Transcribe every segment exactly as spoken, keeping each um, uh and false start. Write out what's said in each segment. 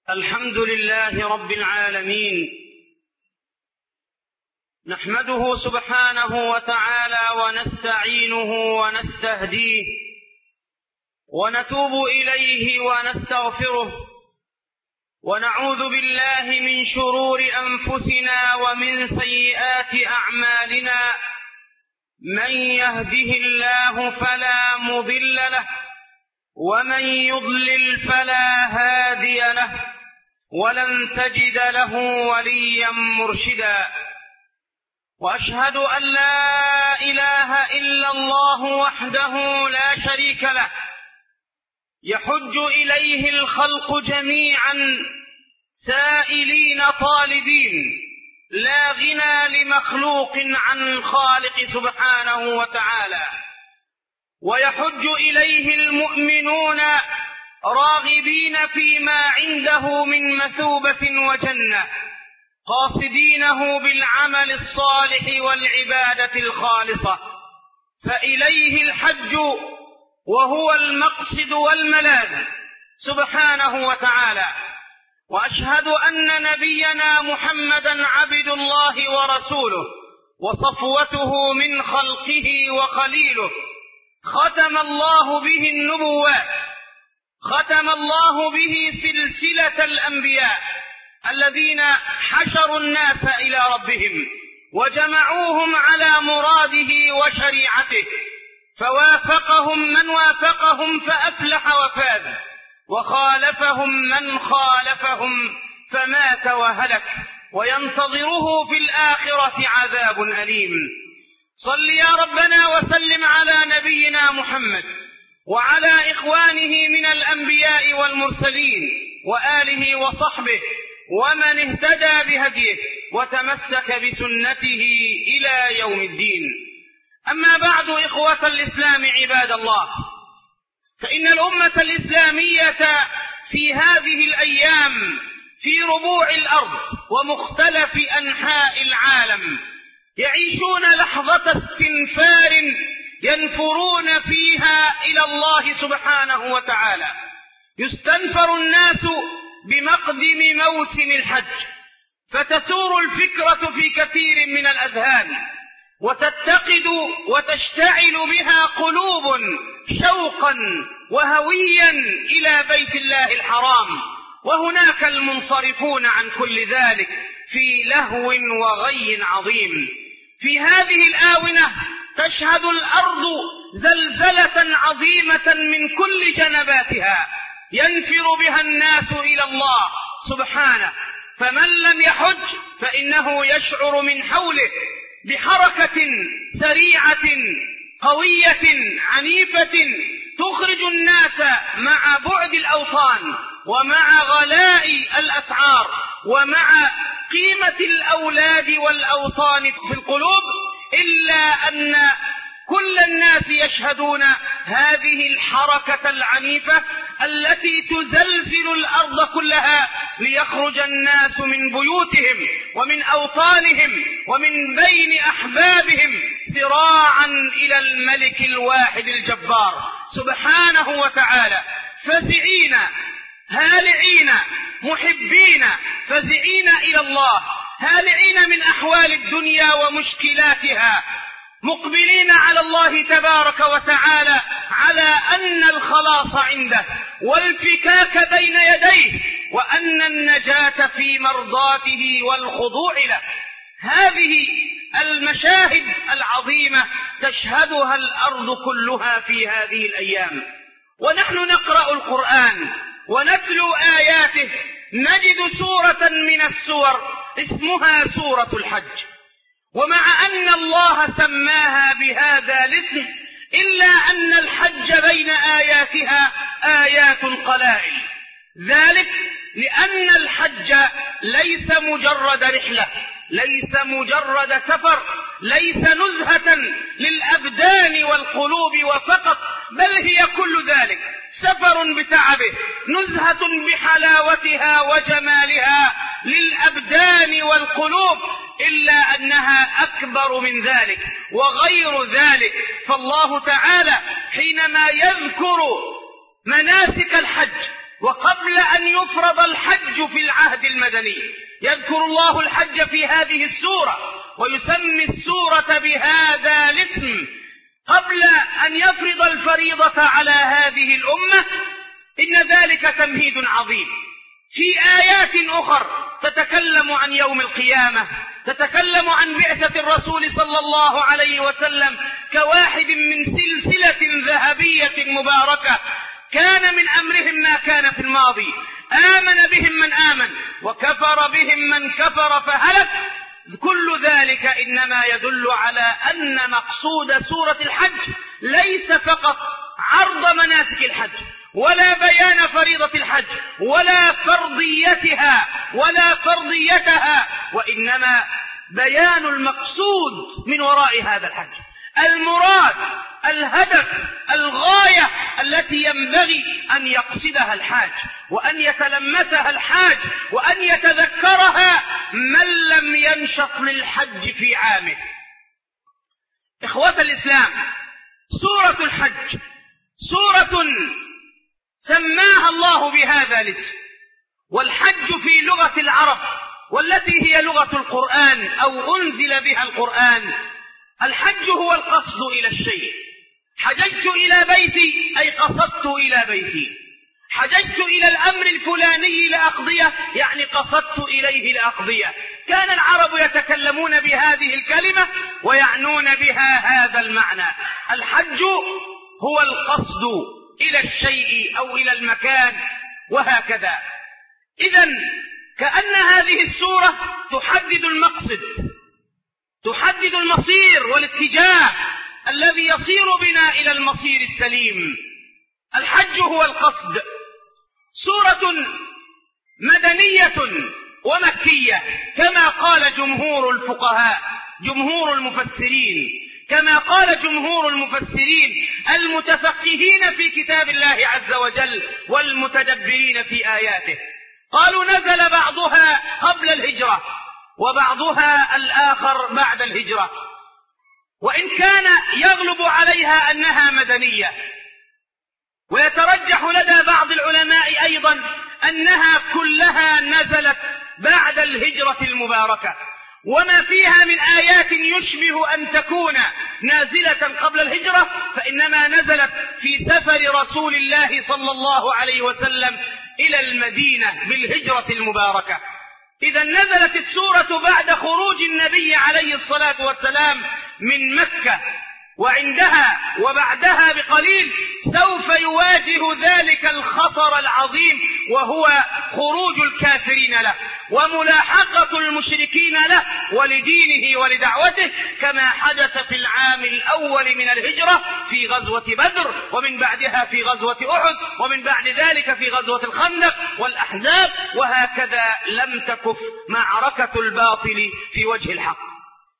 الحمد لله رب العالمين، نحمده سبحانه وتعالى ونستعينه ونستهديه ونتوب إليه ونستغفره، ونعوذ بالله من شرور أنفسنا ومن سيئات أعمالنا. من يهده الله فلا مضل له، ومن يضلل فلا هادي له، ولن تجد له وليا مرشدا. وأشهد أن لا إله إلا الله وحده لا شريك له، يحج إليه الخلق جميعا سائلين طالبين، لا غنى لمخلوق عن الخالق سبحانه وتعالى. ويحج إليه المؤمنون راغبين فيما عنده من مثوبة وجنة، قاصدينه بالعمل الصالح والعبادة الخالصة، فإليه الحج وهو المقصد والملاذ سبحانه وتعالى. وأشهد أن نبينا محمدا عبد الله ورسوله، وصفوته من خلقه وخليله، ختم الله به النبوات، ختم الله به سلسلة الأنبياء الذين حشروا الناس إلى ربهم وجمعوهم على مراده وشريعته، فوافقهم من وافقهم فأفلح وفاز، وخالفهم من خالفهم فمات وهلك، وينتظره في الآخرة عذاب أليم. صل يا ربنا وسلم على نبينا محمد وعلى إخوانه من الأنبياء والمرسلين وآله وصحبه ومن اهتدى بهديه وتمسك بسنته إلى يوم الدين. أما بعد، إخوة الإسلام عباد الله، فإن الأمة الإسلامية في هذه الأيام في ربوع الأرض ومختلف أنحاء العالم يعيشون لحظة استنفار ينفرون فيها إلى الله سبحانه وتعالى. يستنفر الناس بمقدم موسم الحج، فتثور الفكرة في كثير من الأذهان، وتتقد وتشتعل بها قلوب شوقا وهويا إلى بيت الله الحرام، وهناك المنصرفون عن كل ذلك في لهو وغي عظيم. في هذه الآونة تشهد الأرض زلزلة عظيمة من كل جنباتها ينفر بها الناس إلى الله سبحانه، فمن لم يحج فإنه يشعر من حوله بحركة سريعة قوية عنيفة تخرج الناس مع بعد الأوطان ومع غلاء الأسعار ومع قيمة الأولاد والأوطان في القلوب، إلا أن كل الناس يشهدون هذه الحركة العنيفة التي تزلزل الأرض كلها، ليخرج الناس من بيوتهم ومن أوطانهم ومن بين أحبابهم سراعا إلى الملك الواحد الجبار سبحانه وتعالى، فزعين هالعين محبين فزعين إلى الله، هالعين من أحوال الدنيا ومشكلاتها، مقبلين على الله تبارك وتعالى على أن الخلاص عنده والفكاك بين يديه، وأن النجاة في مرضاته والخضوع له. هذه المشاهد العظيمة تشهدها الأرض كلها في هذه الأيام، ونحن نقرأ القرآن ونتلو آياته نجد سورة من السور اسمها سورة الحج، ومع أن الله سماها بهذا الاسم إلا أن الحج بين آياتها آيات قلائل، ذلك لأن الحج ليس مجرد رحلة، ليس مجرد سفر، ليس نزهة للأبدان والقلوب وفقط، بل هي كل ذلك، سفر بتعبه، نزهة بحلاوتها وجمالها للأبدان والقلوب، إلا أنها أكبر من ذلك وغير ذلك. فالله تعالى حينما يذكر مناسك الحج وقبل أن يفرض الحج الحج في العهد المدني. يذكر الله الحج في هذه السورة ويسمي السورة بهذا الاسم قبل أن يفرض الفريضة على هذه الأمة. إن ذلك تمهيد عظيم. في آيات أخر تتكلم عن يوم القيامة، تتكلم عن بعثة الرسول صلى الله عليه وسلم كواحد من سلسلة ذهبية مباركة، كان من أمرهم ما كان في الماضي، آمن بهم من آمن وكفر بهم من كفر فهلك. كل ذلك إنما يدل على أن مقصود سورة الحج ليس فقط عرض مناسك الحج ولا بيان فريضة الحج ولا فرضيتها ولا فرضيتها، وإنما بيان المقصود من وراء هذا الحج، المراد، الهدف، الغاية التي ينبغي أن يقصدها الحاج وأن يتلمسها الحاج وأن يتذكرها من لم ينشط للحج في عامه. إخوة الإسلام، سورة الحج سورة سماها الله بهذا الاسم، والحج في لغة العرب والتي هي لغة القرآن أو أنزل بها القرآن، الحج هو القصد إلى الشيء. حججت إلى بيتي أي قصدت إلى بيتي، حججت إلى الأمر الفلاني لأقضيه يعني قصدت إليه لأقضيه. كان العرب يتكلمون بهذه الكلمة ويعنون بها هذا المعنى. الحج هو القصد إلى الشيء أو إلى المكان وهكذا. إذن كأن هذه السورة تحدد المقصد، تحدد المصير والاتجاه الذي يصير بنا إلى المصير السليم. الحج هو القصد. سورة مدنية ومكية كما قال جمهور الفقهاء، جمهور المفسرين، كما قال جمهور المفسرين المتفقهين في كتاب الله عز وجل والمتدبرين في آياته. قالوا نزل بعضها قبل الهجرة وبعضها الآخر بعد الهجرة، وإن كان يغلب عليها أنها مدنية، ويترجح لدى بعض العلماء أيضا أنها كلها نزلت بعد الهجرة المباركة، وما فيها من آيات يشبه أن تكون نازلة قبل الهجرة فإنما نزلت في سفر رسول الله صلى الله عليه وسلم إلى المدينة بالهجرة المباركة. إذا نزلت السورة بعد خروج النبي عليه الصلاة والسلام من مكة، وعندها وبعدها بقليل سوف يواجه ذلك الخطر العظيم وهو خروج الكافرين له وملاحقة المشركين له ولدينه ولدعوته، كما حدث في العام الأول من الهجرة في غزوة بدر، ومن بعدها في غزوة أحد، ومن بعد ذلك في غزوة الخندق والأحزاب، وهكذا لم تكف معركة الباطل في وجه الحق.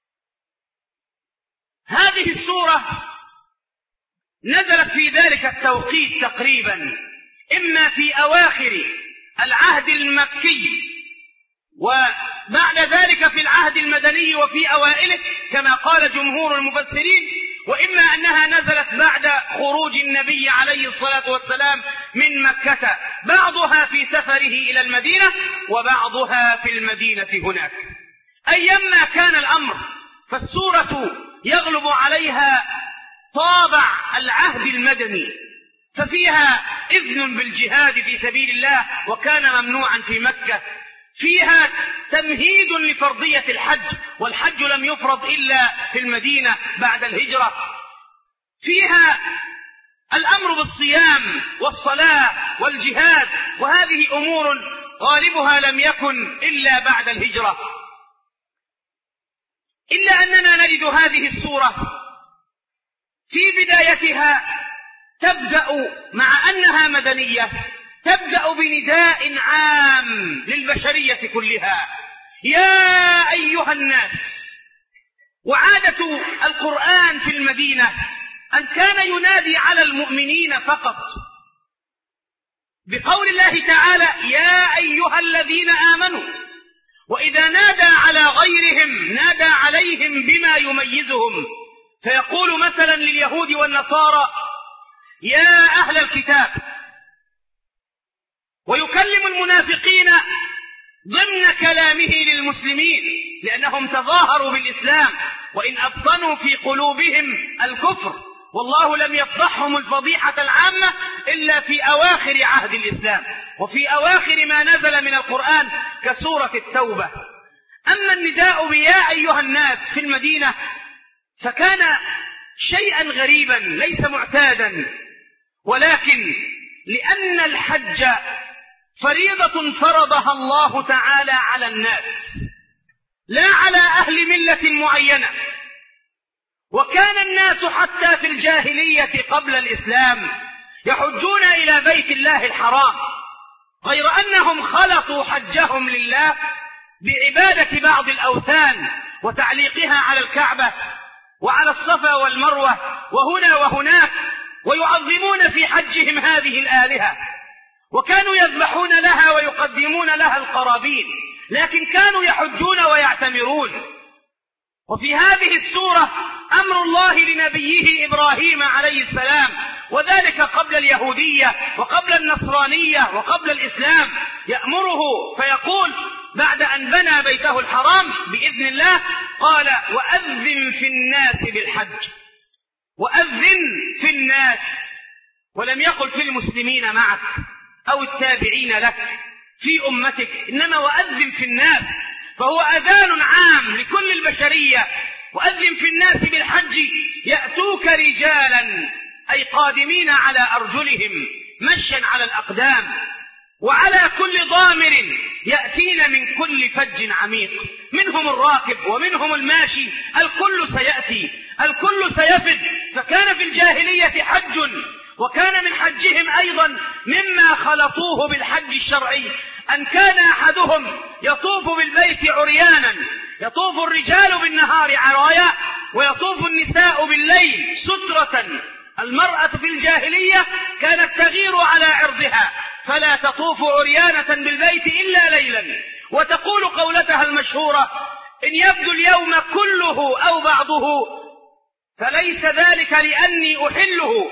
هذه السورة نزلت في ذلك التوقيت تقريبا، إما في أواخر العهد المكي وبعد ذلك في العهد المدني وفي أوائله كما قال جمهور المفسرين، وإما أنها نزلت بعد خروج النبي عليه الصلاة والسلام من مكة، بعضها في سفره إلى المدينة وبعضها في المدينة هناك. أيما كان الأمر فالسورة يغلب عليها طابع العهد المدني، ففيها إذن بالجهاد في سبيل الله وكان ممنوعا في مكة، فيها تمهيد لفرضية الحج والحج لم يفرض إلا في المدينة بعد الهجرة، فيها الأمر بالصيام والصلاة والجهاد، وهذه أمور غالبها لم يكن إلا بعد الهجرة. إلا أننا نجد هذه السورة في بدايتها تبدأ مع أنها مدنية تبدأ بنداء عام للبشرية كلها: يا أيها الناس. وعادة القرآن في المدينة أن كان ينادي على المؤمنين فقط بقول الله تعالى: يا أيها الذين آمنوا، وإذا نادى على غيرهم نادى عليهم بما يميزهم، فيقول مثلا لليهود والنصارى: يا أهل الكتاب. ويكلم المنافقين ضمن كلامه للمسلمين، لأنهم تظاهروا بالإسلام وإن أبطنوا في قلوبهم الكفر، والله لم يفضحهم الفضيحة العامة إلا في أواخر عهد الإسلام وفي أواخر ما نزل من القرآن كسورة التوبة. أما النداء بيا أيها الناس في المدينة فكان شيئا غريبا ليس معتادا، ولكن لأن الحج فريضة فرضها الله تعالى على الناس لا على أهل ملة معينة، وكان الناس حتى في الجاهلية قبل الإسلام يحجون إلى بيت الله الحرام، غير أنهم خلطوا حجهم لله بعبادة بعض الأوثان وتعليقها على الكعبة وعلى الصفا والمروة وهنا وهناك، ويعظمون في حجهم هذه الآلهة، وكانوا يذبحون لها ويقدمون لها القرابين، لكن كانوا يحجون ويعتمرون. وفي هذه السورة أمر الله لنبيه إبراهيم عليه السلام، وذلك قبل اليهودية وقبل النصرانية وقبل الإسلام، يأمره فيقول بعد أن بنى بيته الحرام بإذن الله قال وأذن في الناس بالحج، وأذن في الناس، ولم يقل في المسلمين معك أو التابعين لك في أمتك، إنما وأذن في الناس، فهو أذان عام لكل البشرية. وأذن في الناس بالحج يأتوك رجالا أي قادمين على أرجلهم مشا على الأقدام، وعلى كل ضامر يأتين من كل فج عميق، منهم الراكب ومنهم الماشي، الكل سيأتي الكل سيفد. فكان في الجاهلية حج، وكان من حجهم أيضا مما خلطوه بالحج الشرعي أن كان أحدهم يطوف بالبيت عريانا، يطوف الرجال بالنهار عرايا ويطوف النساء بالليل سترة. المرأة في الجاهلية كانت تغير على عرضها فلا تطوف عريانة بالبيت إلا ليلا، وتقول قولتها المشهورة إن يبدو اليوم كله أو بعضه فليس ذلك لأني أحله،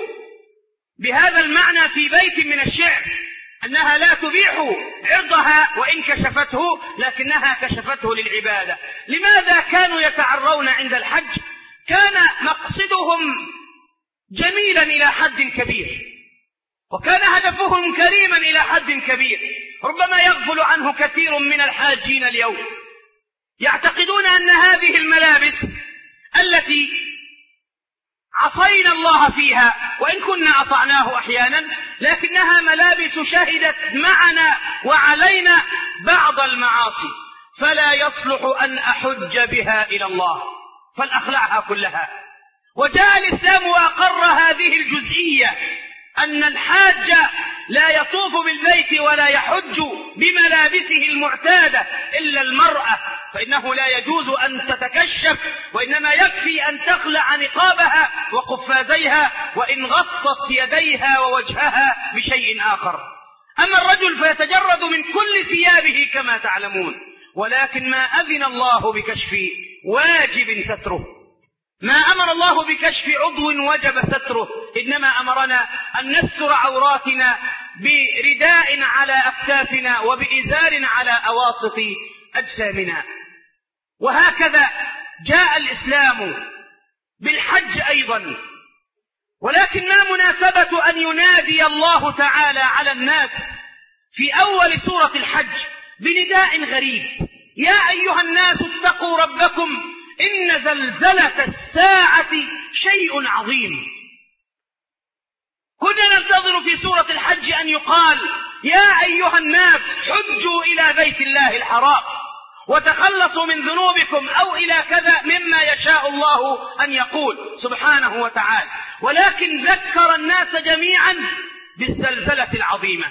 بهذا المعنى في بيت من الشعر أنها لا تبيح عرضها وإن كشفته، لكنها كشفته للعبادة. لماذا كانوا يتعرون عند الحج؟ كان مقصدهم جميلا إلى حد كبير، وكان هدفهم كريما إلى حد كبير، ربما يغفل عنه كثير من الحاجين اليوم، يعتقدون أن هذه الملابس التي عصينا الله فيها وإن كنا أطعناه أحيانا، لكنها ملابس شهدت معنا وعلينا بعض المعاصي، فلا يصلح أن أحج بها إلى الله، فلأخلعها كلها. وجاء الإسلام وأقر هذه الجزئية أن الحاج لا يطوف بالبيت ولا يحج بملابسه المعتادة إلا المرأة، فإنه لا يجوز أن تتكشف، وإنما يكفي أن تخلع نقابها وقفازيها وإن غطت يديها ووجهها بشيء آخر. أما الرجل فيتجرد من كل ثيابه كما تعلمون، ولكن ما أذن الله بكشف واجب ستره، ما أمر الله بكشف عضو وجب ستره، إنما أمرنا أن نستر عوراتنا برداء على أكتافنا وبإزار على أواسط أجسامنا. وهكذا جاء الإسلام بالحج أيضا، ولكن ما مناسبة أن ينادي الله تعالى على الناس في أول سورة الحج بنداء غريب: يا أيها الناس اتقوا ربكم إن زلزلة الساعة شيء عظيم. كنا ننتظر في سورة الحج أن يقال يا أيها الناس حجوا إلى بيت الله الحرام وتخلصوا من ذنوبكم أو إلى كذا مما يشاء الله أن يقول سبحانه وتعالى، ولكن ذكر الناس جميعا بالزلزلة العظيمة،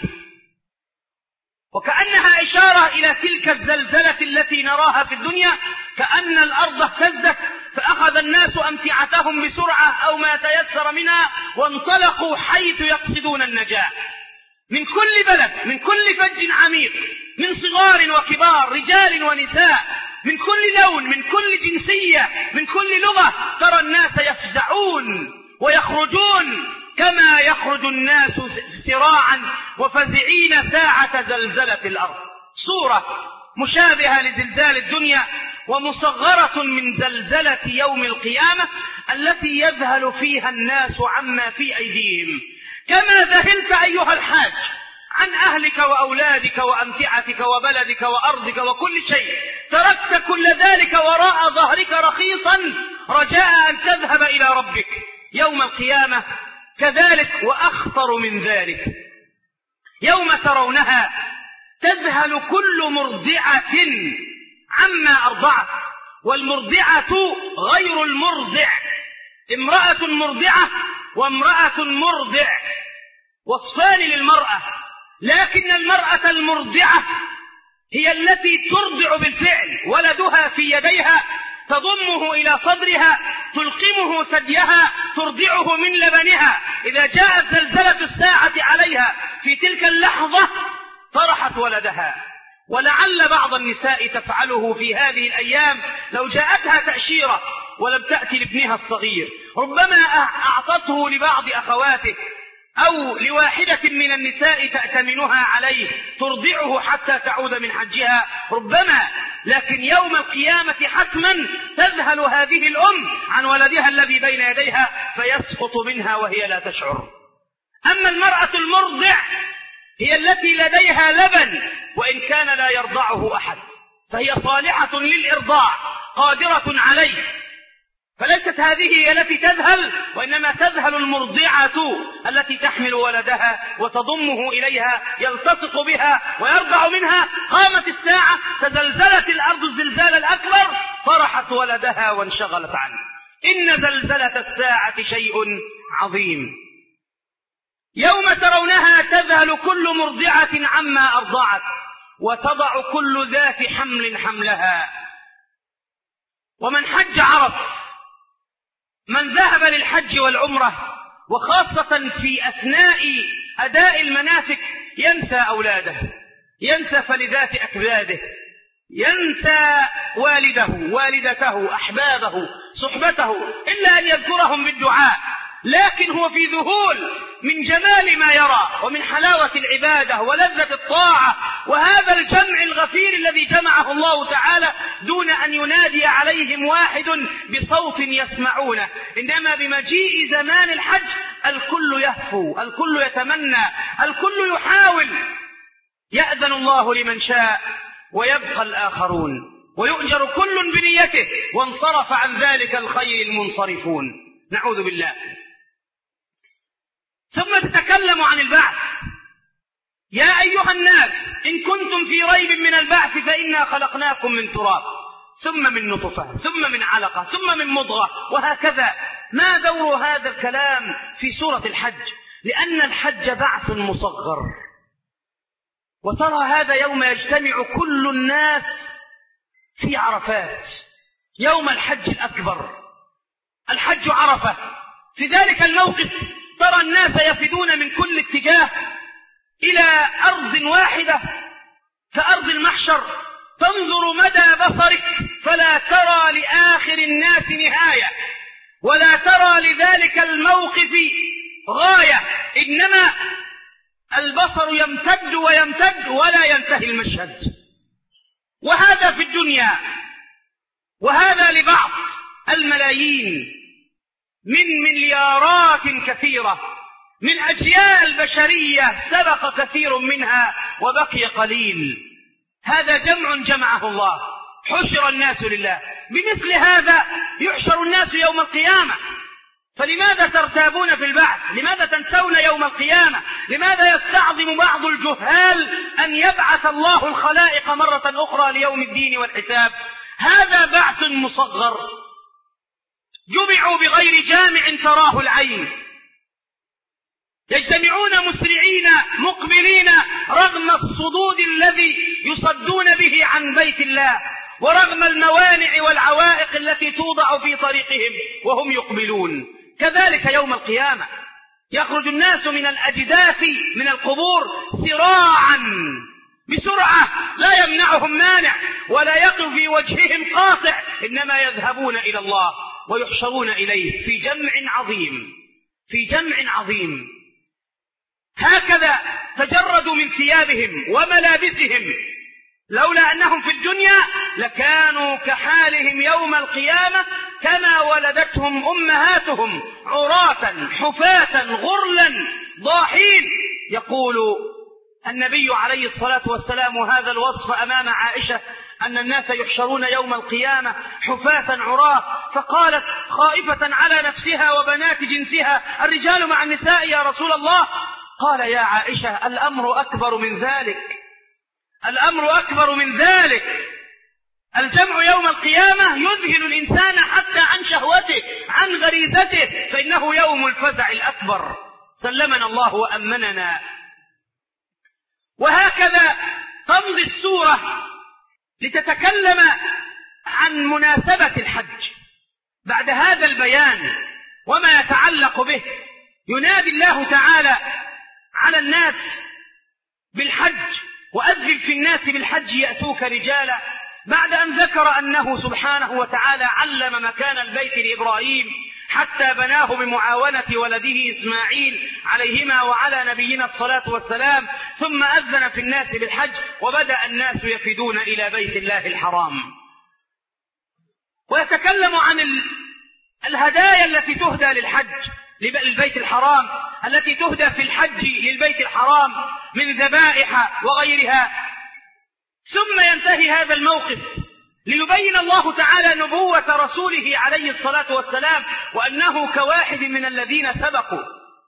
وكأنها إشارة إلى تلك الزلزلة التي نراها في الدنيا، كأن الأرض اهتزت فأخذ الناس أمتعتهم بسرعة أو ما تيسر منها وانطلقوا حيث يقصدون النجاة، من كل بلد، من كل فج عميق، من صغار وكبار، رجال ونساء، من كل لون، من كل جنسية، من كل لغة. ترى الناس يفزعون ويخرجون كما يخرج الناس سراعا وفزعين ساعة زلزلة الأرض. صورة مشابهة لزلزال الدنيا ومصغرة من زلزلة يوم القيامة التي يذهل فيها الناس عما في أيديهم. كما ذهلت أيها الحاج عن أهلك وأولادك وأمتعتك وبلدك وأرضك وكل شيء، تركت كل ذلك وراء ظهرك رخيصا رجاء أن تذهب إلى ربك يوم القيامة. كذلك وأخطر من ذلك يوم ترونها تذهل كل مرضعة عما أرضعت، والمرضعة غير المرضع، امرأة مرضعة وامرأة مرضع وصفان للمرأة، لكن المرأة المرضعة هي التي ترضع بالفعل، ولدها في يديها تضمه إلى صدرها تلقمه ثديها ترضعه من لبنها. إذا جاءت زلزلة الساعة عليها في تلك اللحظة طرحت ولدها. ولعل بعض النساء تفعله في هذه الأيام لو جاءتها تأشيرة ولم تأتي لابنها الصغير، ربما أعطته لبعض أخواته أو لواحدة من النساء تأتمنها عليه ترضعه حتى تعود من حجها ربما، لكن يوم القيامة حتما تذهل هذه الأم عن ولدها الذي بين يديها فيسقط منها وهي لا تشعر. أما المرأة المرضع هي التي لديها لبن وإن كان لا يرضعه أحد، فهي صالحة للإرضاع قادرة عليه، فليست هذه هي التي تذهل، وإنما تذهل المرضعة التي تحمل ولدها وتضمه إليها يلتصق بها ويرضع منها. قامت الساعة تزلزلت الأرض الزلزال الأكبر طرحت ولدها وانشغلت عنه. إن زلزلة الساعة شيء عظيم. يوم ترونها تذهل كل مرضعة عما أرضعت وتضع كل ذات حمل حملها. ومن حج عرف، من ذهب للحج والعمرة وخاصة في أثناء أداء المناسك ينسى أولاده، ينسى فلذات أكباده، ينسى والده والدته أحبابه صحبته إلا أن يذكرهم بالدعاء، لكن هو في ذهول من جمال ما يرى ومن حلاوة العبادة ولذة الطاعة وهذا الجمع الغفير الذي جمعه الله تعالى دون أن ينادي عليهم واحد بصوت يسمعونه. إنما بمجيء زمان الحج الكل يهفو، الكل يتمنى، الكل يحاول. يأذن الله لمن شاء ويبقى الآخرون، ويؤجر كل بنيته، وانصرف عن ذلك الخير المنصرفون. نعوذ بالله. ثم تتكلم عن البعث. يا أيها الناس إن كنتم في ريب من البعث فإنا خلقناكم من تراب ثم من نطفة ثم من علقة ثم من مضغة، وهكذا. ما دور هذا الكلام في سورة الحج؟ لأن الحج بعث مصغر. وترى هذا يوم يجتمع كل الناس في عرفات يوم الحج الأكبر. الحج عرفة. في ذلك الموقف ترى الناس يفدون من كل اتجاه إلى أرض واحدة كأرض المحشر، تنظر مدى بصرك فلا ترى لآخر الناس نهاية ولا ترى لذلك الموقف غاية، إنما البصر يمتد ويمتد ولا ينتهي المشهد. وهذا في الدنيا، وهذا لبعض الملايين من مليارات كثيرة من أجيال بشرية سبق كثير منها وبقي قليل. هذا جمع جمعه الله، حشر الناس لله. بمثل هذا يحشر الناس يوم القيامة. فلماذا ترتابون في البعث؟ لماذا تنسون يوم القيامة؟ لماذا يستعظم بعض الجهال أن يبعث الله الخلائق مرة أخرى ليوم الدين والحساب؟ هذا بعث مصغر، جمعوا بغير جامع تراه العين، يجتمعون مسرعين مقبلين رغم الصدود الذي يصدون به عن بيت الله ورغم الموانع والعوائق التي توضع في طريقهم وهم يقبلون. كذلك يوم القيامة يخرج الناس من الأجداث من القبور سراعا بسرعة لا يمنعهم مانع ولا يقف في وجههم قاطع، إنما يذهبون إلى الله ويحشرون إليه في جمع عظيم. في جمع عظيم. هكذا تجردوا من ثيابهم وملابسهم، لولا أنهم في الدنيا لكانوا كحالهم يوم القيامة كما ولدتهم أمهاتهم عراة حفاة غرلا ضاحين. يقول النبي عليه الصلاة والسلام هذا الوصف أمام عائشة أن الناس يحشرون يوم القيامة حفاة عراة، فقالت خائفة على نفسها وبنات جنسها: الرجال مع النساء يا رسول الله. قال: يا عائشة الأمر أكبر من ذلك، الأمر أكبر من ذلك. الجمع يوم القيامة يذهل الإنسان حتى عن شهوته عن غريزته، فإنه يوم الفزع الأكبر. سلمنا الله وأمننا. وهكذا تمضي السورة لتتكلم عن مناسبة الحج. بعد هذا البيان وما يتعلق به ينادي الله تعالى على الناس بالحج: وأذن في الناس بالحج يأتوك رجالا. بعد أن ذكر أنه سبحانه وتعالى علم مكان البيت لإبراهيم حتى بناه بمعاونة ولده إسماعيل عليهما وعلى نبينا الصلاة والسلام، ثم أذن في الناس بالحج وبدأ الناس يفدون إلى بيت الله الحرام. ويتكلم عن الهدايا التي تهدى للحج للبيت الحرام، التي تهدى في الحج للبيت الحرام من ذبائح وغيرها. ثم ينتهي هذا الموقف ليبين الله تعالى نبوة رسوله عليه الصلاة والسلام، وأنه كواحد من الذين سبقوا،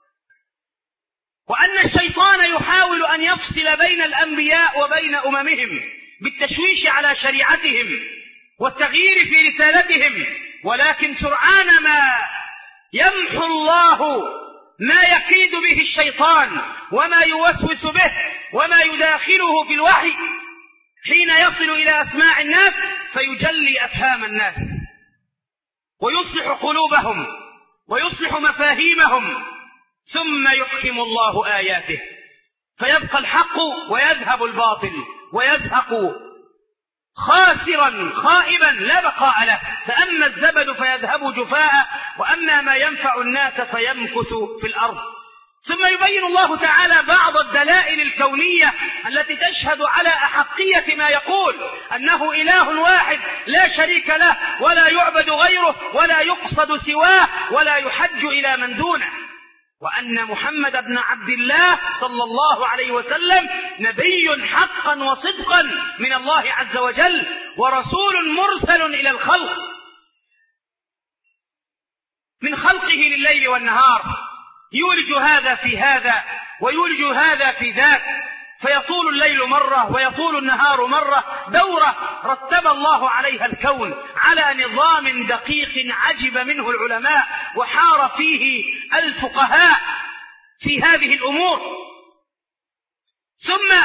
وأن الشيطان يحاول أن يفصل بين الأنبياء وبين أممهم بالتشويش على شريعتهم والتغيير في رسالتهم، ولكن سرعان ما يمحو الله ما يكيد به الشيطان وما يوسوس به وما يداخله في الوحي حين يصل إلى أسماع الناس، فيجلي أفهام الناس ويصلح قلوبهم ويصلح مفاهيمهم، ثم يحكم الله آياته فيبقى الحق ويذهب الباطل ويزهق خاسرا خائبا لا بقاء له. فأما الزبد فيذهب جفاء، وأما ما ينفع الناس فيمكث في الأرض. ثم يبين الله تعالى بعض الدلائل الكونية التي تشهد على أحقية ما يقول، أنه إله واحد لا شريك له ولا يعبد غيره ولا يقصد سواه ولا يحج إلى من دونه، وأن محمد بن عبد الله صلى الله عليه وسلم نبي حقا وصدقا من الله عز وجل ورسول مرسل إلى الخلق من خلقه لليل والنهار، يولج هذا في هذا ويولج هذا في ذاك، فيطول الليل مرة ويطول النهار مرة، دورة رتب الله عليها الكون على نظام دقيق عجب منه العلماء وحار فيه الفقهاء في هذه الأمور. ثم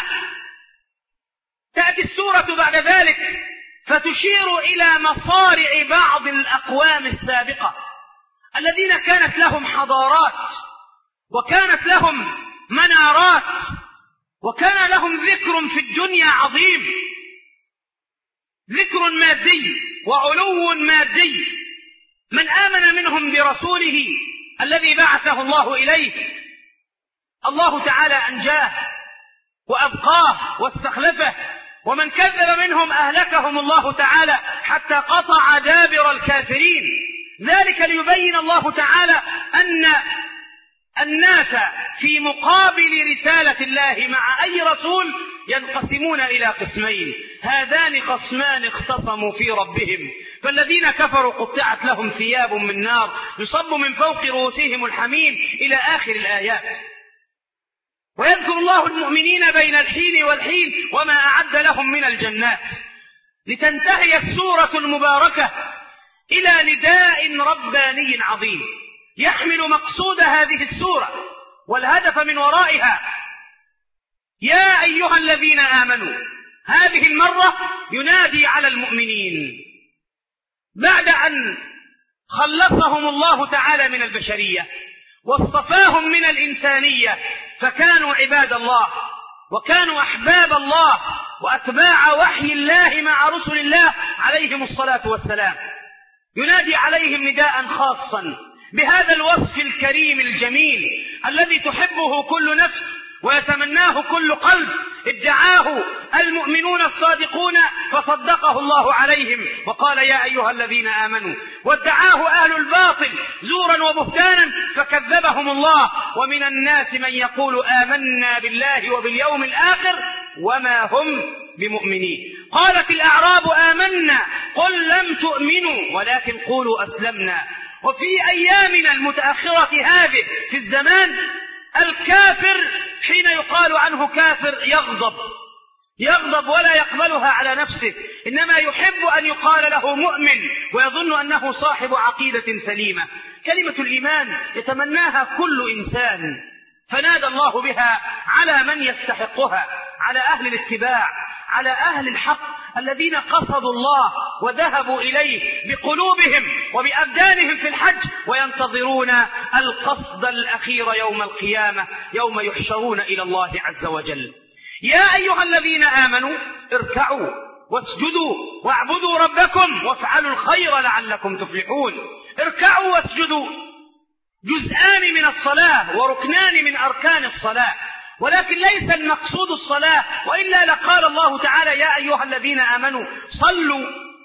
تأتي السورة بعد ذلك فتشير إلى مصارع بعض الأقوام السابقة الذين كانت لهم حضارات وكانت لهم منارات وكان لهم ذكر في الدنيا عظيم، ذكر مادي وعلو مادي. من آمن منهم برسوله الذي بعثه الله إليه الله تعالى أنجاه وأبقاه واستخلفه، ومن كذب منهم أهلكهم الله تعالى حتى قطع دابر الكافرين. ذلك ليبين الله تعالى أن الناس في مقابل رسالة الله مع أي رسول ينقسمون إلى قسمين: هذان خصمان اختصموا في ربهم فالذين كفروا قطعت لهم ثياب من نار يصب من فوق رؤوسهم الحميم إلى آخر الآيات. ويذكر الله المؤمنين بين الحين والحين وما أعد لهم من الجنات، لتنتهي السورة المباركة إلى نداء رباني عظيم يحمل مقصود هذه السورة والهدف من ورائها. يا أيها الذين آمنوا، هذه المرة ينادي على المؤمنين بعد أن خلصهم الله تعالى من البشرية واصطفاهم من الإنسانية، فكانوا عباد الله وكانوا أحباب الله وأتباع وحي الله مع رسل الله عليهم الصلاة والسلام. ينادي عليهم نداء خاصا بهذا الوصف الكريم الجميل الذي تحبه كل نفس ويتمناه كل قلب، ادعاه المؤمنون الصادقون فصدقه الله عليهم وقال يا أيها الذين آمنوا، وادعاه أهل الباطل زورا وبهتانا فكذبهم الله. ومن الناس من يقول آمنا بالله وباليوم الآخر وما هم بمؤمنين. قالت الأعراب آمنا قل لم تؤمنوا ولكن قولوا أسلمنا. وفي أيامنا المتأخرة هذه في الزمان الكافر حين يقال عنه كافر يغضب يغضب ولا يقبلها على نفسه، إنما يحب أن يقال له مؤمن ويظن أنه صاحب عقيدة سليمة. كلمة الإيمان يتمناها كل إنسان، فنادى الله بها على من يستحقها، على أهل الاتباع، على أهل الحق الذين قصدوا الله وذهبوا إليه بقلوبهم وبأبدانهم في الحج وينتظرون القصد الأخير يوم القيامة يوم يحشرون إلى الله عز وجل. يا أيها الذين آمنوا اركعوا واسجدوا واعبدوا ربكم وافعلوا الخير لعلكم تفلحون. اركعوا واسجدوا جزءان من الصلاة وركنان من أركان الصلاة، ولكن ليس المقصود الصلاة، وإلا لقال الله تعالى يا أيها الذين آمنوا صلوا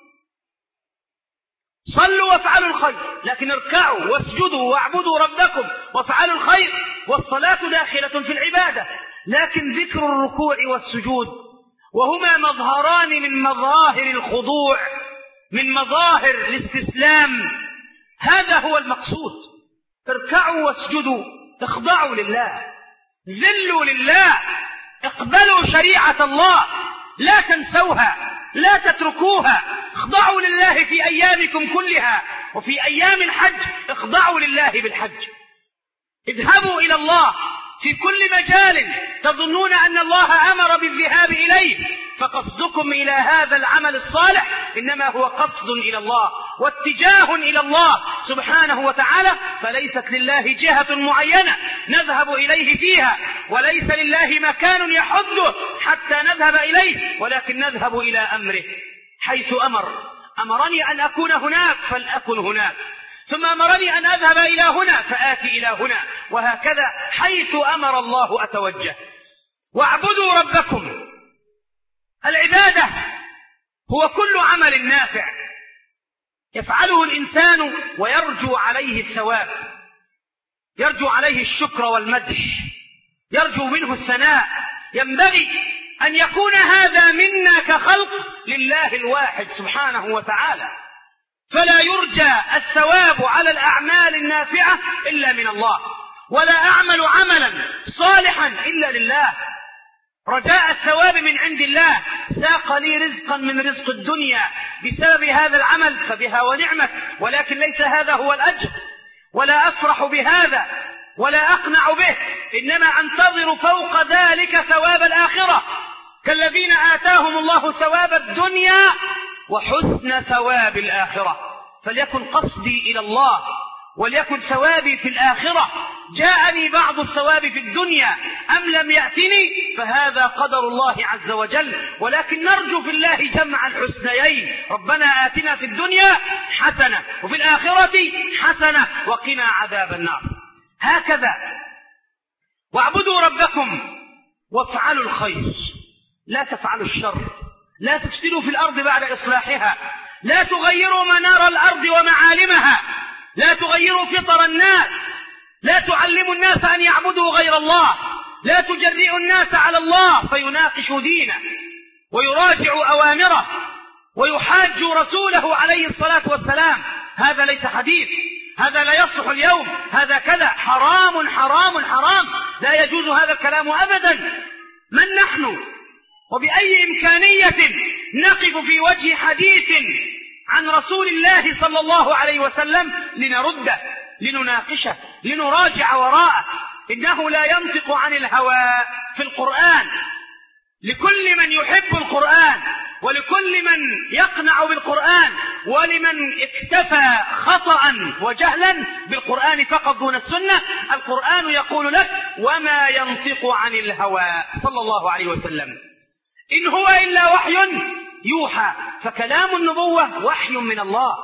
صلوا وافعلوا الخير، لكن اركعوا واسجدوا واعبدوا ربكم وافعلوا الخير، والصلاة داخلة في العبادة. لكن ذكر الركوع والسجود وهما مظهران من مظاهر الخضوع، من مظاهر الاستسلام، هذا هو المقصود. اركعوا واسجدوا، اخضعوا لله، ذلوا لله، اقبلوا شريعة الله، لا تنسوها، لا تتركوها، اخضعوا لله في أيامكم كلها، وفي أيام الحج اخضعوا لله بالحج. اذهبوا إلى الله في كل مجال تظنون أن الله أمر بالذهاب إليه، فقصدكم إلى هذا العمل الصالح إنما هو قصد إلى الله واتجاه إلى الله سبحانه وتعالى، فليست لله جهة معينة نذهب إليه فيها، وليس لله مكان يحده حتى نذهب إليه، ولكن نذهب إلى أمره حيث أمر. أمرني أن أكون هناك فلأكن هناك، ثم أمرني أن أذهب إلى هنا فآتي إلى هنا، وهكذا حيث أمر الله أتوجه. واعبدوا ربكم. العبادة هو كل عمل نافع يفعله الإنسان ويرجو عليه الثواب، يرجو عليه الشكر والمدح، يرجو منه الثناء. ينبغي أن يكون هذا منا كخلق لله الواحد سبحانه وتعالى، فلا يرجى الثواب على الأعمال النافعة إلا من الله، ولا أعمل عملا صالحا إلا لله. رجاء الثواب من عند الله، ساق لي رزقا من رزق الدنيا بسبب هذا العمل فبها ونعمت، ولكن ليس هذا هو الأجر، ولا أفرح بهذا ولا أقنع به، إنما أنتظر فوق ذلك ثواب الآخرة، كالذين آتاهم الله ثواب الدنيا وحسن ثواب الآخرة. فليكن قصدي إلى الله وليكن ثوابي في الآخرة. جاءني بعض الثواب في الدنيا أم لم يأتني فهذا قدر الله عز وجل، ولكن نرجو في الله جمع الحسنيين. ربنا آتنا في الدنيا حسنة وفي الآخرة حسنة وقنا عذاب النار. هكذا واعبدوا ربكم وافعلوا الخير، لا تفعلوا الشر، لا تفسدوا في الأرض بعد إصلاحها، لا تغيروا منار الأرض ومعالمها، لا تغيروا فطر الناس، لا تعلموا الناس أن يعبدوا غير الله، لا تجرئوا الناس على الله فيناقشوا دينه ويراجعوا أوامره ويحاجوا رسوله عليه الصلاة والسلام. هذا ليس حديث، هذا لا يصلح اليوم، هذا كذا، حرام حرام حرام، لا يجوز هذا الكلام أبدا. من نحن وبأي إمكانية نقف في وجه حديث عن رسول الله صلى الله عليه وسلم لنرده، لنناقشه، لنراجع وراءه؟ إنه لا ينطق عن الهوى في القرآن. لكل من يحب القرآن ولكل من يقنع بالقرآن ولمن اكتفى خطأ وجهلا بالقرآن فقط دون السنة، القرآن يقول لك وما ينطق عن الهوى صلى الله عليه وسلم، إن هو إلا وحي يوحى. فكلام النبوة وحي من الله،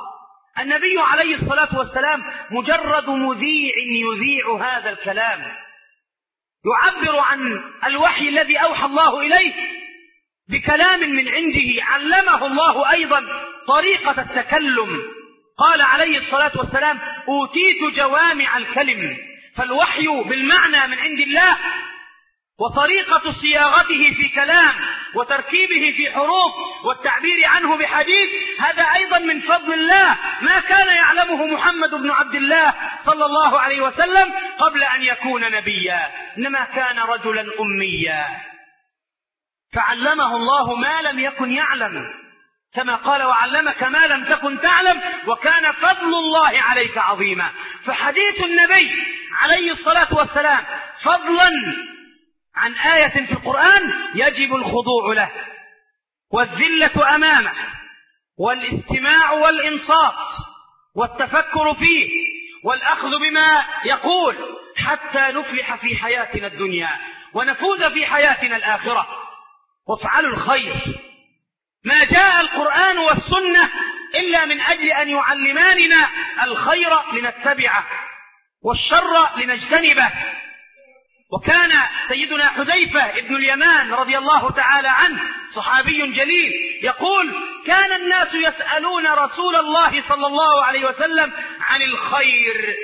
النبي عليه الصلاة والسلام مجرد مذيع يذيع هذا الكلام، يعبر عن الوحي الذي أوحى الله إليه بكلام من عنده. علمه الله أيضا طريقة التكلم، قال عليه الصلاة والسلام: أوتيت جوامع الكلم. فالوحي بالمعنى من عند الله، وطريقة صياغته في كلام وتركيبه في حروف والتعبير عنه بحديث، هذا أيضا من فضل الله، ما كان يعلمه محمد بن عبد الله صلى الله عليه وسلم قبل أن يكون نبيا، إنما كان رجلا أميا، فعلمه الله ما لم يكن يعلم، كما قال: وعلمك ما لم تكن تعلم وكان فضل الله عليك عظيما. فحديث النبي عليه الصلاة والسلام فضلا عن آية في القرآن يجب الخضوع له والذلة أمامه والاستماع والإنصات والتفكر فيه والأخذ بما يقول حتى نفلح في حياتنا الدنيا ونفوز في حياتنا الآخرة. وافعلوا الخير. ما جاء القرآن والسنة إلا من أجل أن يعلماننا الخير لنتبعه والشر لنجتنبه. وكان سيدنا حذيفة ابن اليمان رضي الله تعالى عنه صحابي جليل يقول: كان الناس يسألون رسول الله صلى الله عليه وسلم عن الخير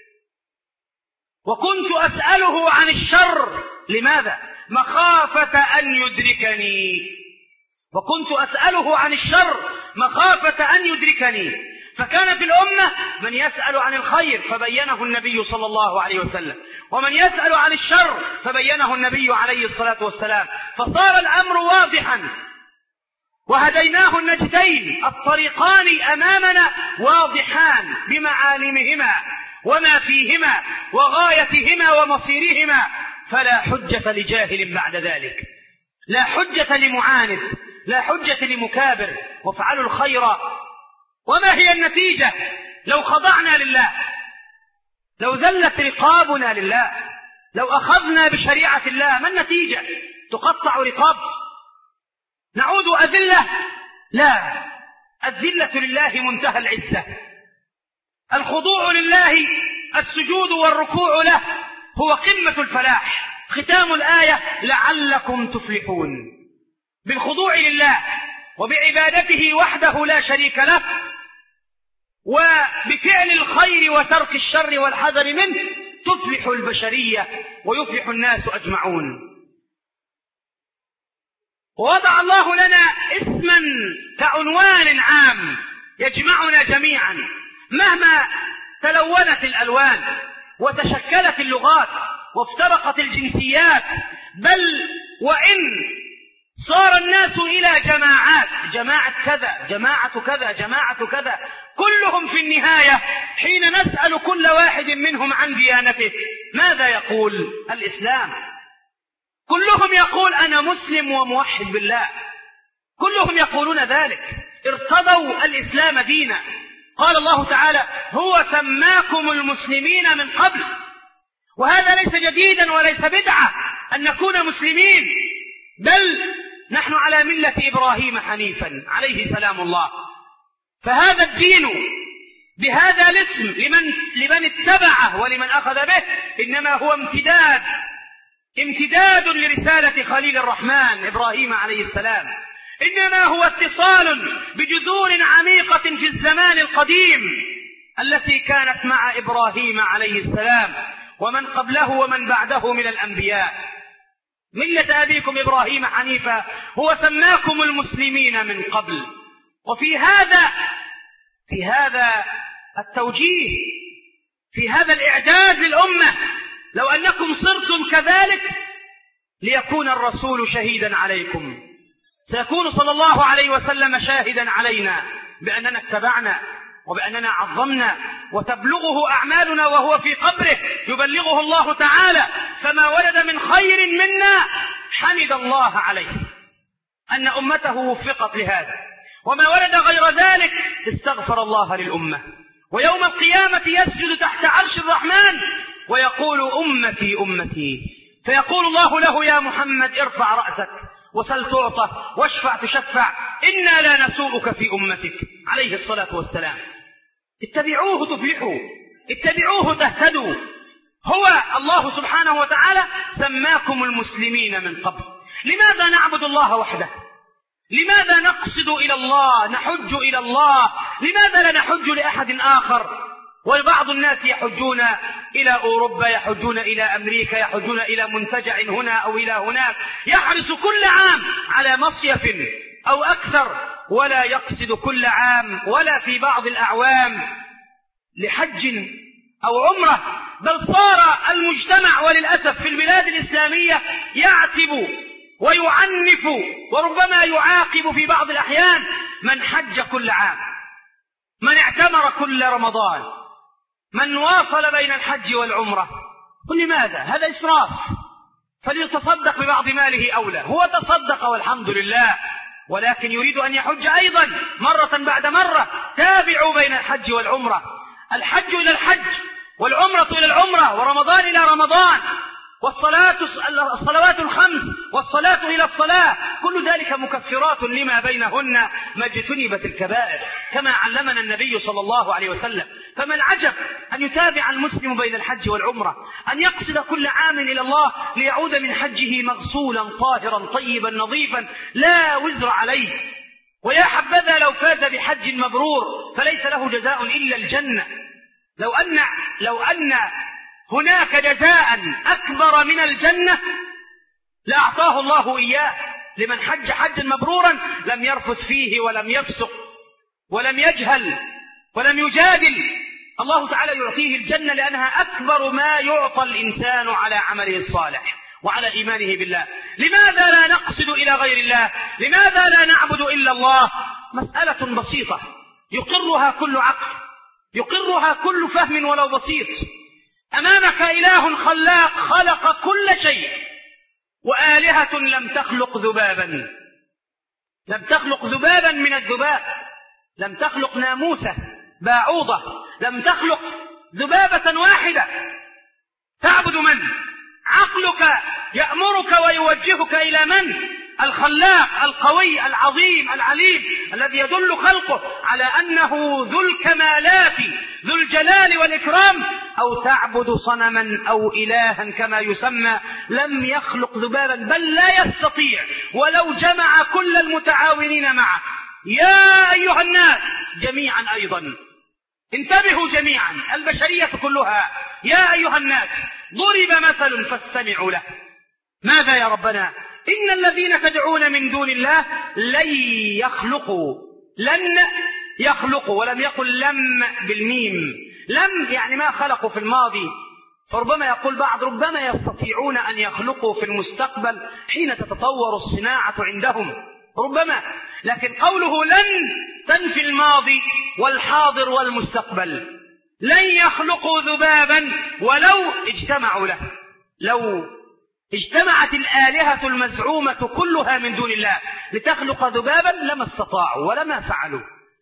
وكنت أسأله عن الشر. لماذا؟ مخافة أن يدركني. وكنت أسأله عن الشر مخافة أن يدركني. فكان في الأمة من يسأل عن الخير فبينه النبي صلى الله عليه وسلم، ومن يسأل عن الشر فبينه النبي عليه الصلاة والسلام، فصار الأمر واضحا وهديناه النجدين، الطريقان أمامنا واضحان بمعالمهما وما فيهما وغايتهما ومصيرهما، فلا حجة لجاهل بعد ذلك، لا حجة لمعاند، لا حجة لمكابر. وافعلوا الخير. وما هي النتيجة لو خضعنا لله، لو ذلت رقابنا لله، لو أخذنا بشريعة الله؟ ما النتيجة؟ تقطع رقاب؟ نعود أذلة؟ لا، الذلة لله منتهى العزة، الخضوع لله، السجود والركوع له هو قمة الفلاح. ختام الآية: لعلكم تفلحون. بالخضوع لله وبعبادته وحده لا شريك له وبفعل الخير وترك الشر والحذر منه تفلح البشرية ويفلح الناس أجمعون. ووضع الله لنا اسما كعنوان عام يجمعنا جميعا مهما تلونت الألوان وتشكلت اللغات وافترقت الجنسيات، بل وإن صار الناس إلى جماعات، جماعة كذا، جماعة كذا، جماعة كذا، كلهم في النهاية حين نسأل كل واحد منهم عن ديانته ماذا يقول؟ الإسلام. كلهم يقول: أنا مسلم وموحد بالله، كلهم يقولون ذلك، ارتضوا الإسلام دينا. قال الله تعالى: هو سماكم المسلمين من قبل. وهذا ليس جديدا وليس بدعة أن نكون مسلمين، بل نحن على ملة إبراهيم حنيفا عليه سلام الله. فهذا الدين بهذا الاسم لمن, لمن اتبعه ولمن أخذ به إنما هو امتداد امتداد لرسالة خليل الرحمن إبراهيم عليه السلام، إنما هو اتصال بجذور عميقة في الزمان القديم التي كانت مع إبراهيم عليه السلام ومن قبله ومن بعده من الأنبياء. ملة أبيكم إبراهيم حنيفا، هو سماكم المسلمين من قبل. وفي هذا في هذا التوجيه، في هذا الإعداد للأمة، لو أنكم صرتم كذلك ليكون الرسول شهيدا عليكم، سيكون صلى الله عليه وسلم شاهدا علينا بأننا اتبعنا وبأننا عظمنا، وتبلغه أعمالنا وهو في قبره يبلغه الله تعالى، فما ولد من خير منا حمد الله عليه أن أمته وفقت لهذا، وما ولد غير ذلك استغفر الله للأمة. ويوم القيامة يسجد تحت عرش الرحمن ويقول: أمتي أمتي، فيقول الله له: يا محمد ارفع رأسك وسل تعطى واشفع تشفع، إنا لا نسوءك في أمتك عليه الصلاة والسلام. اتبعوه تفلحوا، اتبعوه تهتدوا. هو الله سبحانه وتعالى سماكم المسلمين من قبل. لماذا نعبد الله وحده؟ لماذا نقصد إلى الله، نحج إلى الله؟ لماذا لا نحج لأحد آخر؟ وبعض الناس يحجون إلى أوروبا، يحجون إلى أمريكا، يحجون إلى منتجع هنا أو إلى هناك، يحرص كل عام على مصيف أو أكثر، ولا يقصد كل عام ولا في بعض الأعوام لحج أو عمرة. بل صار المجتمع وللأسف في البلاد الإسلامية يعتب ويعنف وربما يعاقب في بعض الأحيان من حج كل عام، من اعتمر كل رمضان، من واصل بين الحج والعمرة. لماذا؟ هذا إسراف، فليتصدق ببعض ماله أولى. هو تصدق والحمد لله، ولكن يريد أن يحج أيضا مرة بعد مرة. تابعوا بين الحج والعمرة، الحج إلى الحج والعمرة إلى العمرة ورمضان إلى رمضان، والصلاة الصلوات الخمس والصلاة إلى الصلاة، كل ذلك مكفرات لما بينهن ما اجتنبت الكبائر كما علمنا النبي صلى الله عليه وسلم. فما العجب أن يتابع المسلم بين الحج والعمرة، أن يقصد كل عام إلى الله ليعود من حجه مغسولا طاهرا طيبا نظيفا لا وزر عليه. ويا حبذا لو فاز بحج مبرور فليس له جزاء إلا الجنة. لو أن, لو أن هناك جزاء أكبر من الجنة لأعطاه الله إياه لمن حج حجا مبرورا لم يرفث فيه ولم يفسق ولم يجهل ولم يجادل. الله تعالى يعطيه الجنة لأنها أكبر ما يعطى الإنسان على عمله الصالح وعلى إيمانه بالله. لماذا لا نقصد إلى غير الله؟ لماذا لا نعبد إلا الله؟ مسألة بسيطة يقرها كل عقل، يقرها كل فهم ولو بسيط. أمامك إله خلاق خلق كل شيء، وآلهة لم تخلق ذبابا، لم تخلق ذبابا من الذباب، لم تخلق ناموسة باعوضة، لم تخلق ذبابة واحدة. تعبد من؟ عقلك يأمرك ويوجهك إلى من؟ الخلاق القوي العظيم العليم الذي يدل خلقه على أنه ذو الكمالات ذو الجلال والإكرام. أو تعبد صنما أو إلها كما يسمى لم يخلق ذبابا، بل لا يستطيع ولو جمع كل المتعاونين معه. يا أيها الناس جميعا أيضا انتبهوا جميعا، البشرية كلها، يا أيها الناس ضرب مثل فاستمعوا له. ماذا يا ربنا؟ إن الذين تدعون من دون الله لن يخلقوا، لن يخلقوا، ولم يقل لم بالميم، لم يعني ما خلقوا في الماضي. فربما يقول بعض ربما يستطيعون أن يخلقوا في المستقبل حين تتطور الصناعة عندهم، ربما. لكن قوله لن تنفي الماضي والحاضر والمستقبل. لن يخلقوا ذبابا ولو اجتمعوا له. لو اجتمعت الآلهة المزعومة كلها من دون الله لتخلق ذبابا لما استطاعوا ولما فعلوا.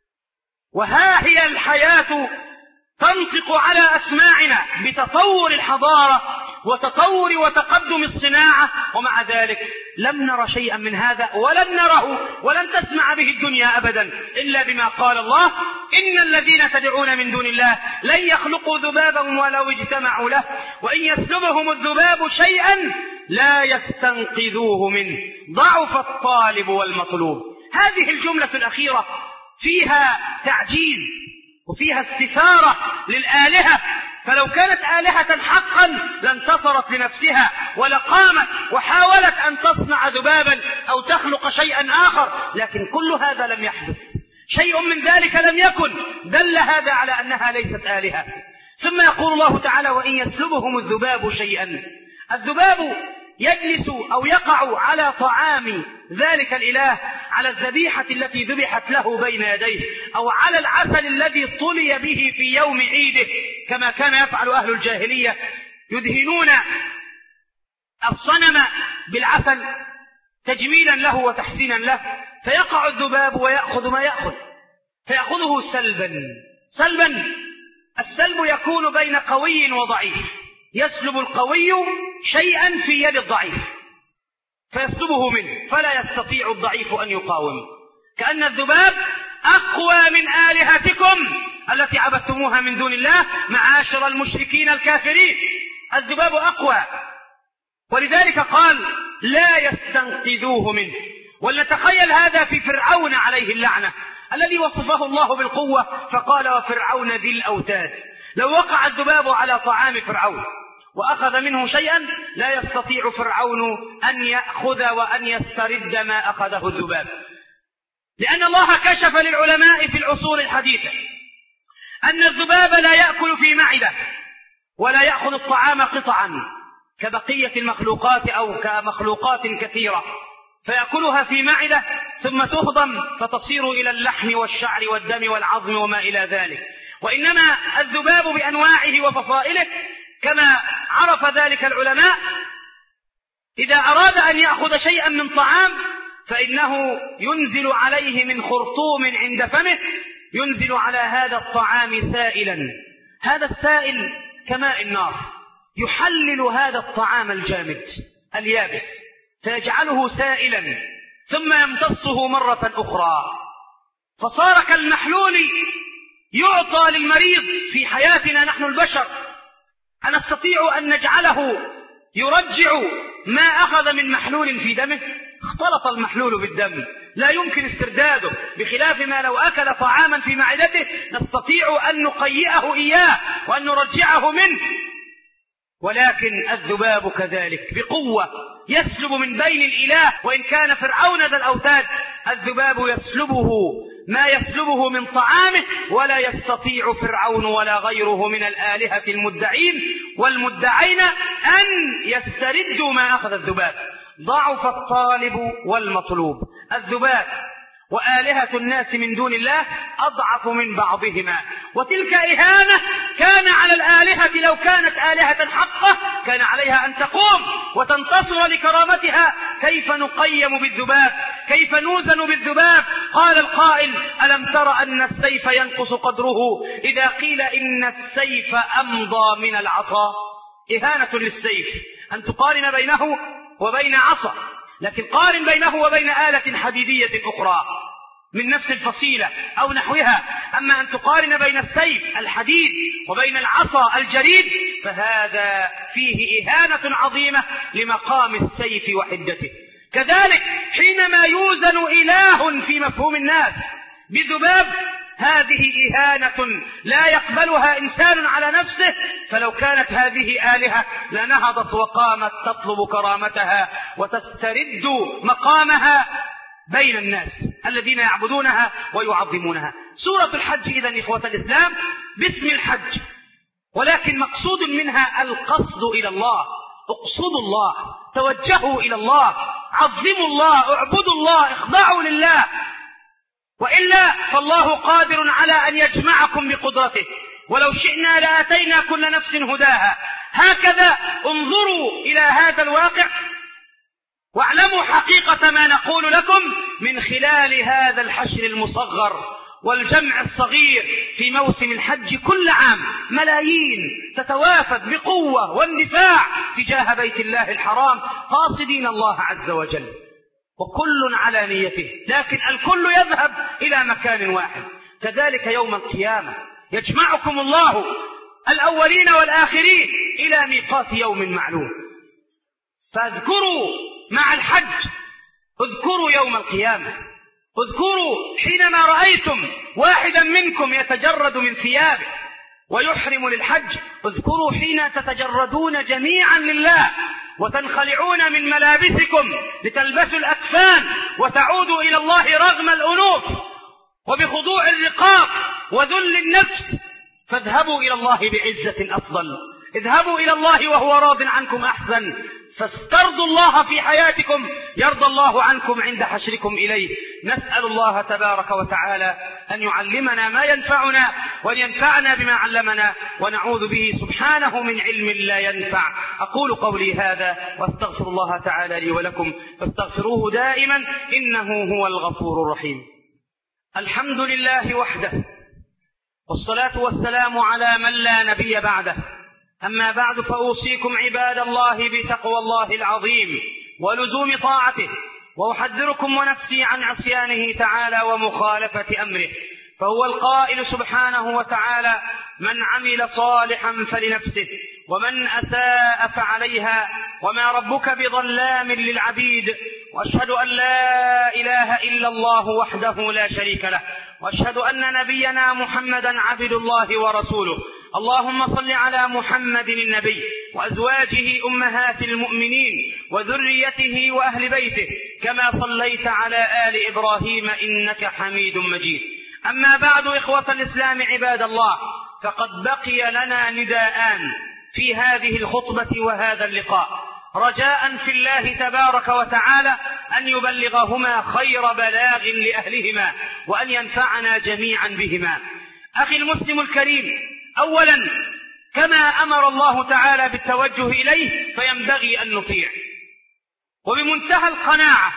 وها هي الحياة تنطق على أسماعنا بتطور الحضارة وتطور وتقدم الصناعة، ومع ذلك لم نر شيئا من هذا ولن نره ولن تسمع به الدنيا أبدا إلا بما قال الله: إن الذين تدعون من دون الله لن يخلقوا ذبابا ولو اجتمعوا له وإن يسلبهم الذباب شيئا لا يستنقذوه منه ضعف الطالب والمطلوب. هذه الجملة الأخيرة فيها تعجيز وفيها استثارة للآلهة، فلو كانت آلهة حقا لانتصرت لنفسها ولقامت وحاولت أن تصنع ذبابا أو تخلق شيئا آخر، لكن كل هذا لم يحدث، شيء من ذلك لم يكن، دل هذا على أنها ليست آلهة. ثم يقول الله تعالى: وإن يسلبهم الذباب شيئا. الذباب يجلس أو يقع على طعام ذلك الإله، على الذبيحة التي ذبحت له بين يديه، أو على العسل الذي طلي به في يوم عيده، كما كان يفعل أهل الجاهلية، يدهنون الصنم بالعسل تجميلا له وتحسينا له، فيقع الذباب ويأخذ ما يأخذ، فيأخذه سلبا سلبا. السلب يكون بين قوي وضعيف، يسلب القوي شيئا في يد الضعيف فيسلبه منه فلا يستطيع الضعيف أن يقاوم. كأن الذباب أقوى من آلهتكم التي عبدتموها من دون الله معاشر المشركين الكافرين. الذباب أقوى، ولذلك قال لا يستنقذوه منه. ولنتخيل هذا في فرعون عليه اللعنة الذي وصفه الله بالقوة فقال وفرعون ذي الأوتاد. لو وقع الذباب على طعام فرعون وأخذ منه شيئا لا يستطيع فرعون أن يأخذ وأن يسترد ما أخذه الذباب، لأن الله كشف للعلماء في العصور الحديثة أن الذباب لا يأكل في معدة ولا يأخذ الطعام قطعا كبقية المخلوقات أو كمخلوقات كثيرة فيأكلها في معدة ثم تهضم فتصير إلى اللحم والشعر والدم والعظم وما إلى ذلك، وإنما الذباب بأنواعه وفصائله كما عرف ذلك العلماء إذا أراد أن يأخذ شيئا من طعام فإنه ينزل عليه من خرطوم عند فمه، ينزل على هذا الطعام سائلا، هذا السائل كماء النار يحلل هذا الطعام الجامد اليابس فيجعله سائلا ثم يمتصه مرة أخرى، فصار كالمحلول يعطى للمريض. في حياتنا نحن البشر أنستطيع أن نجعله يرجع ما أخذ من محلول في دمه؟ اختلط المحلول بالدم لا يمكن استرداده، بخلاف ما لو أكل طعاما في معدته نستطيع أن نقيئه إياه وأن نرجعه منه. ولكن الذباب كذلك بقوة يسلب من بين الإله، وإن كان فرعون ذا الأوتاد الذباب يسلبه ما يسلبه من طعامه، ولا يستطيع فرعون ولا غيره من الآلهة المدعين والمدعين أن يستردوا ما أخذ الذباب. ضعف الطالب والمطلوب. الذباب وآلهة الناس من دون الله أضعف من بعضهما، وتلك إهانة كان على الآلهة لو كانت آلهة حقة كان عليها أن تقوم وتنتصر لكرامتها. كيف نقيم بالذباب؟ كيف نوزن بالذباب؟ قال القائل ألم تر أن السيف ينقص قدره إذا قيل إن السيف أمضى من العصا؟ إهانة للسيف أن تقارن بينه وبين عصا، لكن قارن بينه وبين آلة حديدية أخرى من نفس الفصيلة أو نحوها. أما أن تقارن بين السيف الحديد وبين العصا الجريد فهذا فيه إهانة عظيمة لمقام السيف وحدته. كذلك حينما يوزن إله في مفهوم الناس بذباب هذه إهانة لا يقبلها إنسان على نفسه، فلو كانت هذه آلهة لنهضت وقامت تطلب كرامتها وتسترد مقامها بين الناس الذين يعبدونها ويعظمونها. سورة الحج إذن إخوة الإسلام باسم الحج، ولكن مقصود منها القصد إلى الله. اقصدوا الله، توجهوا إلى الله، عظموا الله، اعبدوا الله، اخضعوا لله، وإلا فالله قادر على أن يجمعكم بقدرته، ولو شئنا لآتينا كل نفس هداها. هكذا انظروا إلى هذا الواقع واعلموا حقيقة ما نقول لكم من خلال هذا الحشر المصغر والجمع الصغير في موسم الحج. كل عام ملايين تتوافد بقوة واندفاع تجاه بيت الله الحرام قاصدين الله عز وجل، وكل على نيته، لكن الكل يذهب إلى مكان واحد. كذلك يوم القيامة يجمعكم الله الأولين والآخرين إلى ميقات يوم معلوم. فاذكروا مع الحج، اذكروا يوم القيامة، اذكروا حينما رأيتم واحدا منكم يتجرد من ثيابه ويحرم للحج، اذكروا حين تتجردون جميعا لله وتنخلعون من ملابسكم لتلبسوا الأكفان وتعودوا إلى الله رغم الأنوف وبخضوع الرقاب وذل النفس، فاذهبوا إلى الله بعزة أفضل، اذهبوا إلى الله وهو راض عنكم أحسن، فاسترضوا الله في حياتكم يرضى الله عنكم عند حشركم إليه. نسأل الله تبارك وتعالى أن يعلمنا ما ينفعنا وأن ينفعنا بما علمنا، ونعوذ به سبحانه من علم لا ينفع. أقول قولي هذا واستغفر الله تعالى لي ولكم فاستغفروه دائما إنه هو الغفور الرحيم. الحمد لله وحده، والصلاة والسلام على من لا نبي بعده. أما بعد، فأوصيكم عباد الله بتقوى الله العظيم ولزوم طاعته، وأحذركم ونفسي عن عصيانه تعالى ومخالفة أمره. فهو القائل سبحانه وتعالى: من عمل صالحا فلنفسه ومن أساء فعليها وما ربك بظلام للعبيد. وأشهد أن لا إله إلا الله وحده لا شريك له، وأشهد أن نبينا محمدا عبد الله ورسوله. اللهم صل على محمد النبي وأزواجه أمهات المؤمنين وذريته وأهل بيته كما صليت على آل إبراهيم إنك حميد مجيد. أما بعد، إخوة الإسلام عباد الله، فقد بقي لنا نداءان في هذه الخطبة وهذا اللقاء، رجاء في الله تبارك وتعالى أن يبلغهما خير بلاغ لأهلهما وأن ينفعنا جميعا بهما. أخي المسلم الكريم، أولا كما أمر الله تعالى بالتوجه إليه فينبغي أن نطيع، وبمنتهى القناعة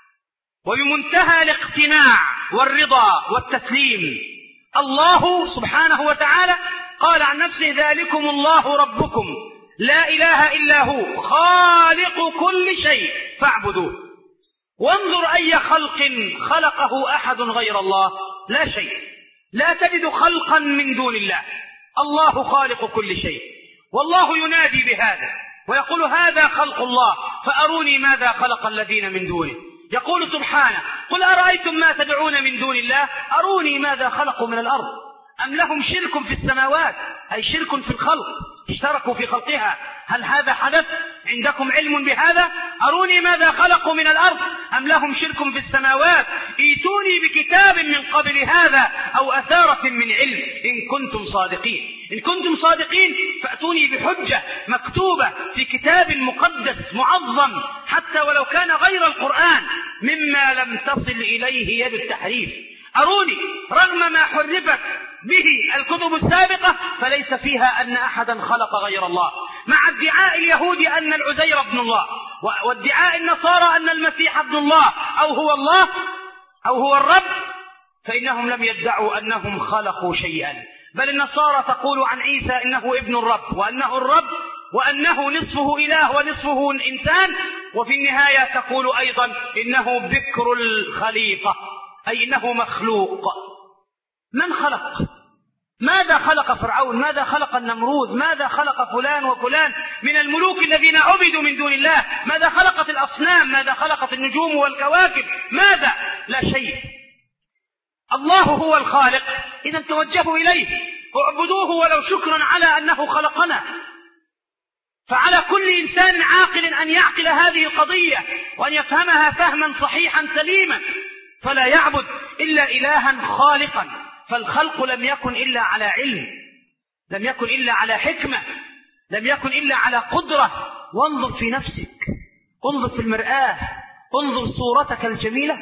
وبمنتهى الاقتناع والرضا والتسليم. الله سبحانه وتعالى قال عن نفسه: ذلكم الله ربكم لا إله إلا هو خالق كل شيء فاعبدوه. وانظر أي خلق خلقه أحد غير الله؟ لا شيء، لا تجد خلقا من دون الله. الله خالق كل شيء، والله ينادي بهذا ويقول: هذا خلق الله فأروني ماذا خلق الذين من دونه. يقول سبحانه: قل أرأيتم ما تدعون من دون الله أروني ماذا خلقوا من الأرض أم لهم شرك في السماوات، أي شرك في الخلق، اشتركوا في خلقها. هل هذا حدث؟ عندكم علم بهذا؟ أروني ماذا خلقوا من الأرض أم لهم شرك في السماوات، ائتوني بكتاب من قبل هذا أو أثارة من علم إن كنتم صادقين. إن كنتم صادقين فأتوني بحجة مكتوبة في كتاب مقدس معظم حتى ولو كان غير القرآن مما لم تصل إليه يد التحريف. أروني، رغم ما حرفت به الكتب السابقة فليس فيها أن أحدا خلق غير الله، مع ادعاء اليهود أن العزير ابن الله، وادعاء النصارى أن المسيح ابن الله أو هو الله أو هو الرب، فإنهم لم يدعوا أنهم خلقوا شيئا. بل النصارى تقول عن عيسى إنه ابن الرب وأنه الرب وأنه نصفه إله ونصفه إنسان، وفي النهاية تقول أيضا إنه بكر الخليقة، أي إنه مخلوق. من خلق؟ ماذا خلق فرعون؟ ماذا خلق النمروذ؟ ماذا خلق فلان وفلان من الملوك الذين عبدوا من دون الله؟ ماذا خلقت الأصنام؟ ماذا خلقت النجوم والكواكب؟ ماذا؟ لا شيء. الله هو الخالق، إذا توجهوا إليه، اعبدوه ولو شكرا على أنه خلقنا. فعلى كل إنسان عاقل أن يعقل هذه القضية وأن يفهمها فهما صحيحا سليما، فلا يعبد إلا إلها خالقا. فالخلق لم يكن إلا على علم، لم يكن إلا على حكمة، لم يكن إلا على قدرة. وانظر في نفسك، انظر في المرآة، انظر صورتك الجميلة.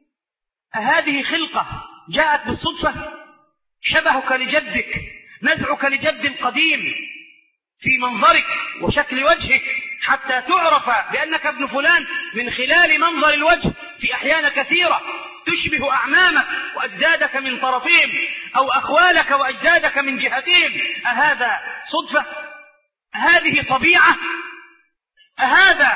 أهذه خلقة جاءت بالصدفة؟ شبهك لجدك، نزعك لجد قديم في منظرك وشكل وجهك حتى تعرف بأنك ابن فلان من خلال منظر الوجه في أحيان كثيرة. تشبه أعمامك وأجدادك من طرفهم أو أخوالك وأجدادك من جهتهم. أهذا صدفة؟ هذه طبيعة؟ أهذا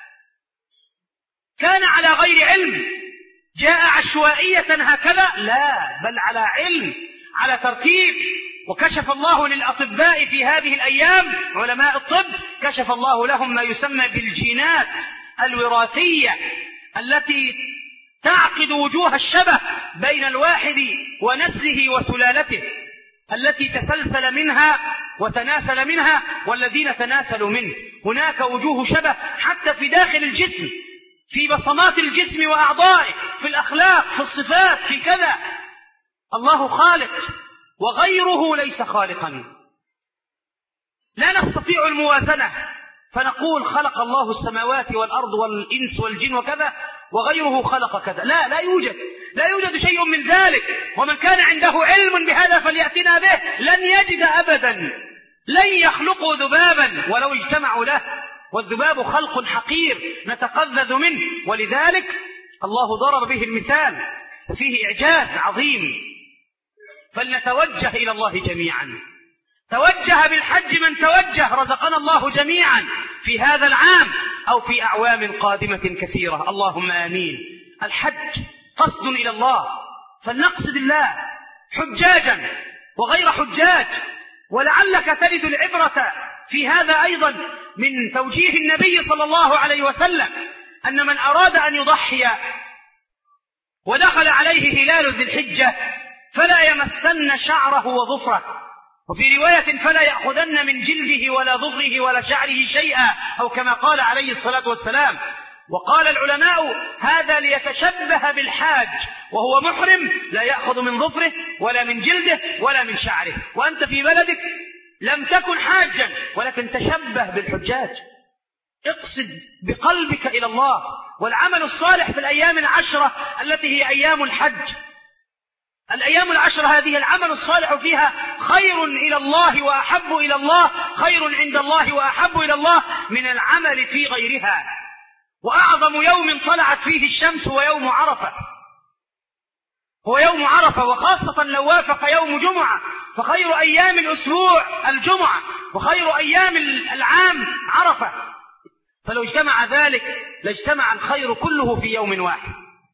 كان على غير علم جاء عشوائية هكذا؟ لا، بل على علم، على ترتيب. وكشف الله للأطباء في هذه الأيام، علماء الطب كشف الله لهم ما يسمى بالجينات الوراثية التي تعقد وجوه الشبه بين الواحد ونسله وسلالته، التي تسلسل منها وتناسل منها والذين تناسلوا منه. هناك وجوه شبه حتى في داخل الجسم، في بصمات الجسم وأعضائه، في الأخلاق، في الصفات، في كذا. الله خالق وغيره ليس خالقا. لا نستطيع الموازنة فنقول خلق الله السماوات والأرض والإنس والجن وكذا وغيره خلق كذا. لا، لا يوجد، لا يوجد شيء من ذلك. ومن كان عنده علم بهذا فليأتنا به. لن يجد أبدا، لن يخلقوا ذبابا ولو اجتمعوا له، والذباب خلق حقير نتقذذ منه، ولذلك الله ضرب به المثال، فيه إعجاز عظيم. فلنتوجه إلى الله جميعا. توجه بالحج من توجه، رزقنا الله جميعا في هذا العام أو في أعوام قادمة كثيرة، اللهم آمين. الحج قصد إلى الله، فلنقصد الله حجاجا وغير حجاج. ولعلك تجد العبرة في هذا أيضا من توجيه النبي صلى الله عليه وسلم أن من أراد أن يضحي ودخل عليه هلال ذي الحجة فلا يمسن شعره وظفره، وفي رواية فلا يأخذن من جلده ولا ظفره ولا شعره شيئا، أو كما قال عليه الصلاة والسلام. وقال العلماء هذا ليتشبه بالحاج وهو محرم، لا يأخذ من ظفره ولا من جلده ولا من شعره، وأنت في بلدك لم تكن حاجا ولكن تشبه بالحجاج. اقصد بقلبك إلى الله. والعمل الصالح في الأيام العشرة التي هي أيام الحج، الأيام العشرة هذه العمل الصالح فيها خير إلى الله وأحب إلى الله، خير عند الله وأحب إلى الله من العمل في غيرها. وأعظم يوم طلعت فيه الشمس هو يوم عرفة، هو يوم عرفة، وخاصة لو وافق يوم جمعة فخير أيام الأسبوع الجمعة، وخير أيام العام عرفة. فلو اجتمع ذلك لاجتمع الخير كله في يوم واحد.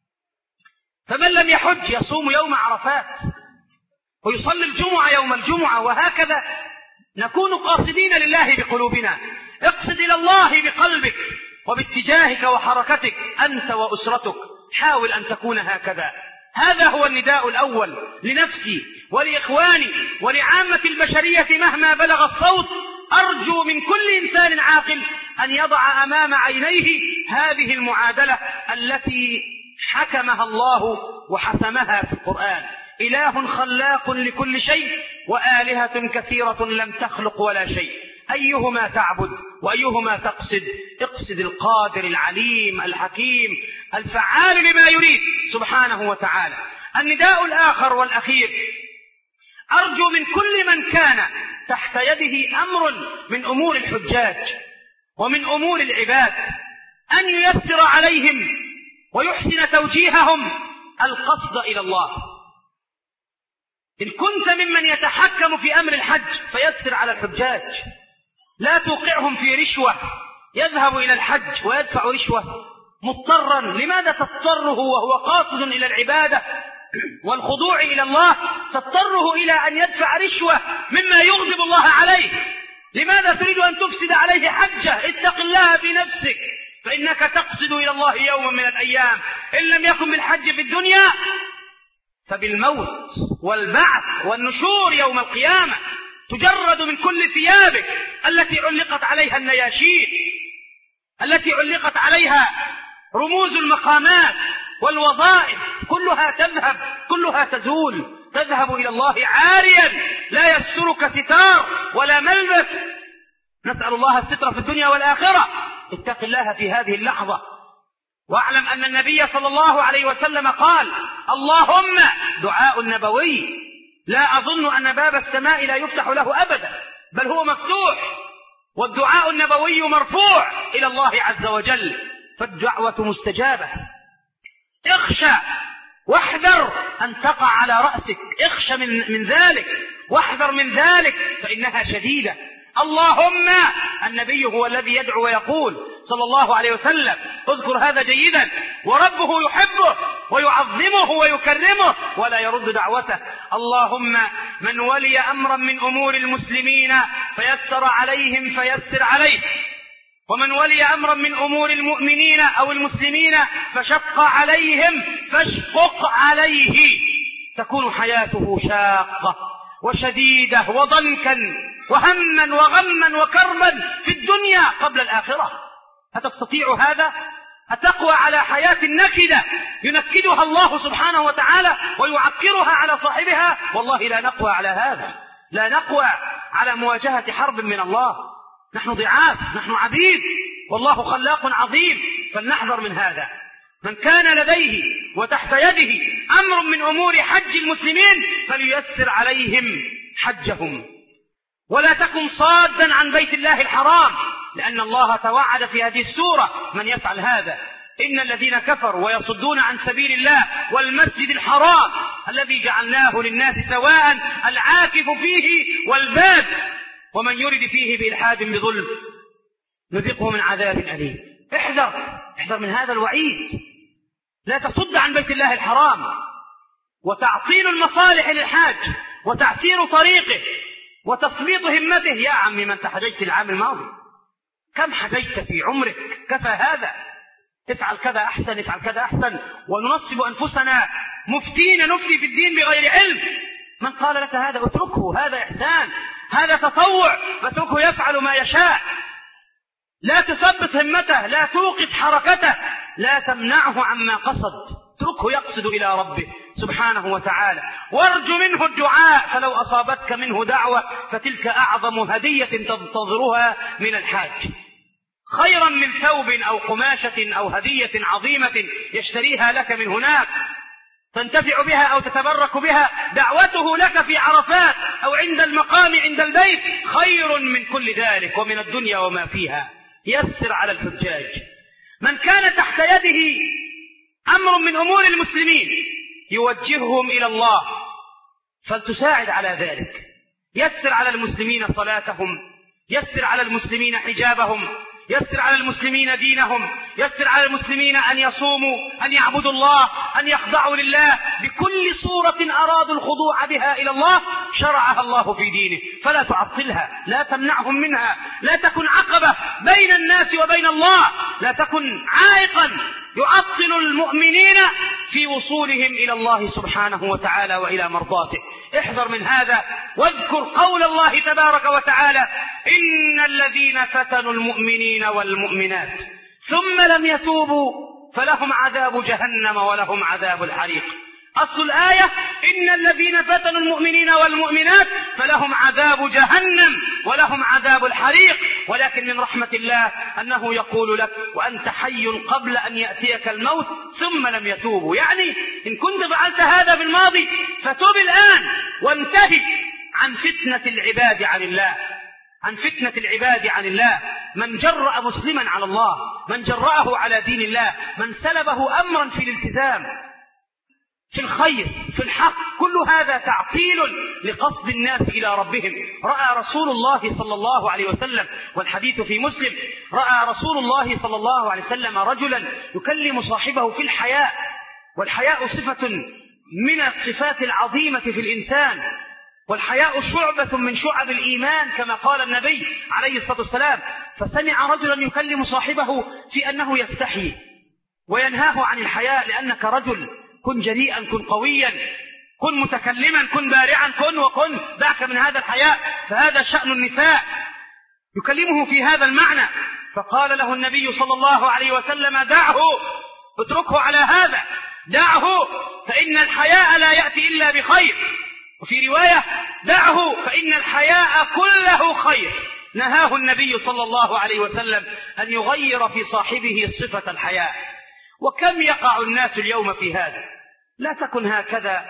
فمن لم يحج يصوم يوم عرفات ويصلي الجمعة يوم الجمعة، وهكذا نكون قاصدين لله بقلوبنا. اقصد إلى الله بقلبك وباتجاهك وحركتك أنت وأسرتك، حاول أن تكون هكذا. هذا هو النداء الأول لنفسي ولإخواني ولعامة البشرية مهما بلغ الصوت. أرجو من كل إنسان عاقل أن يضع أمام عينيه هذه المعادلة التي حكمها الله وحسمها في القرآن: إله خلاق لكل شيء وآلهة كثيرة لم تخلق ولا شيء، أيهما تعبد وأيهما تقصد؟ اقصد القادر العليم الحكيم الفعال لما يريد سبحانه وتعالى. النداء الآخر والأخير: أرجو من كل من كان تحت يده أمر من أمور الحجاج ومن أمور العباد أن ييسر عليهم ويحسن توجيههم القصد إلى الله. إن كنت ممن يتحكم في أمر الحج فيسر على الحجاج، لا توقعهم في رشوة. يذهب إلى الحج ويدفع رشوة مضطرا، لماذا تضطره وهو قاصد إلى العبادة والخضوع إلى الله؟ تضطره إلى أن يدفع رشوة مما يغضب الله عليه. لماذا تريد أن تفسد عليه حجة؟ اتق الله في نفسك، فإنك تقصد إلى الله يوما من الأيام، إن لم يكن بالحج في الدنيا فبالموت والبعث والنشور يوم القيامة. تجرد من كل ثيابك التي علقت عليها النياشين، التي علقت عليها رموز المقامات والوظائف، كلها تذهب، كلها تزول، تذهب إلى الله عاريا لا يسترك ستار ولا ملبس. نسأل الله الستر في الدنيا والآخرة. اتق الله في هذه اللحظة، واعلم أن النبي صلى الله عليه وسلم قال: اللهم، دعاء نبوي لا أظن أن باب السماء لا يفتح له أبدا، بل هو مفتوح، والدعاء النبوي مرفوع إلى الله عز وجل، فالدعوة مستجابة. اخشى واحذر أن تقع على رأسك، اخشى من, من ذلك واحذر من ذلك فإنها شديدة. اللهم، النبي هو الذي يدعو ويقول صلى الله عليه وسلم، اذكر هذا جيدا، وربه يحبه ويعظمه ويكرمه ولا يرد دعوته. اللهم من ولي أمرا من أمور المسلمين فيسر عليهم فيسر عليه، ومن ولي أمرا من أمور المؤمنين أو المسلمين فشق عليهم فاشقق عليه. تكون حياته شاقة وشديدة وضنكا وهما وغما وكربا في الدنيا قبل الآخرة. أتستطيع هذا؟ أتقوى على حياة النكدة ينكدها الله سبحانه وتعالى ويعكرها على صاحبها؟ والله لا نقوى على هذا، لا نقوى على مواجهة حرب من الله. نحن ضعاف، نحن عبيد، والله خلاق عظيم، فلنحذر من هذا. من كان لديه وتحت يده أمر من أمور حج المسلمين فلييسر عليهم حجهم، ولا تكن صادا عن بيت الله الحرام، لأن الله توعد في هذه السورة من يفعل هذا: إن الذين كفروا ويصدون عن سبيل الله والمسجد الحرام الذي جعلناه للناس سواء العاكف فيه والباد ومن يرد فيه بإلحاد بظلم نذقه من عذاب أليم. احذر، احذر من هذا الوعيد. لا تصد عن بيت الله الحرام، وتعطيل المصالح للحاج وتعسير طريقه وتثبيط همته. يا عمي ما انت حججت العام الماضي، كم حججت في عمرك؟ كفى هذا، افعل كذا أحسن، افعل كذا أحسن. وننصب أنفسنا مفتين نفتي في الدين بغير علم. من قال لك هذا اتركه، هذا إحسان، هذا تطوع، فاتركه يفعل ما يشاء. لا تثبت همته، لا توقف حركته، لا تمنعه عما قصد، اتركه يقصد إلى ربه سبحانه وتعالى، وارجو منه الدعاء، فلو أصابتك منه دعوة فتلك أعظم هدية تنتظرها من الحاج، خيرا من ثوب أو قماشة أو هدية عظيمة يشتريها لك من هناك تنتفع بها أو تتبرك بها. دعوته لك في عرفات أو عند المقام عند البيت خير من كل ذلك ومن الدنيا وما فيها. يسر على الحجاج. من كان تحت يده أمر من أمور المسلمين يوجههم إلى الله فلتساعد على ذلك. يسر على المسلمين صلاتهم، يسر على المسلمين حجابهم، يسر على المسلمين دينهم، يسر على المسلمين أن يصوموا، أن يعبدوا الله، أن يخضعوا لله بكل صورة أرادوا الخضوع بها إلى الله شرعها الله في دينه، فلا تعطلها، لا تمنعهم منها، لا تكن عقبة بين الناس وبين الله، لا تكن عائقا يعطل المؤمنين في وصولهم إلى الله سبحانه وتعالى وإلى مرضاته. احذر من هذا، واذكر قول الله تبارك وتعالى: إن الذين فتنوا المؤمنين والمؤمنات ثم لم يتوبوا فلهم عذاب جهنم ولهم عذاب الحريق. أصل الآية: إن الذين فتنوا المؤمنين والمؤمنات فلهم عذاب جهنم ولهم عذاب الحريق. ولكن من رحمة الله أنه يقول لك وأنت حي قبل أن يأتيك الموت ثم لم يتوبوا، يعني إن كنت فعلت هذا في الماضي فتوب الآن وانتهي عن فتنة العباد عن الله، عن فتنة العباد عن الله. من جرأ مسلما على الله، من جرأه على دين الله، من سلبه أمرا في الالتزام في الخير في الحق، كل هذا تعطيل لقصد الناس إلى ربهم. رأى رسول الله صلى الله عليه وسلم، والحديث في مسلم، رأى رسول الله صلى الله عليه وسلم رجلا يكلم صاحبه في الحياء، والحياء صفة من الصفات العظيمة في الإنسان، والحياء شعبة من شعب الإيمان كما قال النبي عليه الصلاة والسلام. فسمع رجلا يكلم صاحبه في أنه يستحي وينهاه عن الحياء: لأنك رجل، كن جريئا، كن قويا، كن متكلما، كن بارعا، كن وكن، دعك من هذا الحياء، فهذا شأن النساء. يكلمه في هذا المعنى، فقال له النبي صلى الله عليه وسلم: دعه، اتركه على هذا، دعه، فإن الحياء لا يأتي إلا بخير. وفي رواية: دعه فإن الحياء كله خير. نهاه النبي صلى الله عليه وسلم أن يغير في صاحبه صفة الحياء. وكم يقع الناس اليوم في هذا. لا تكن هكذا،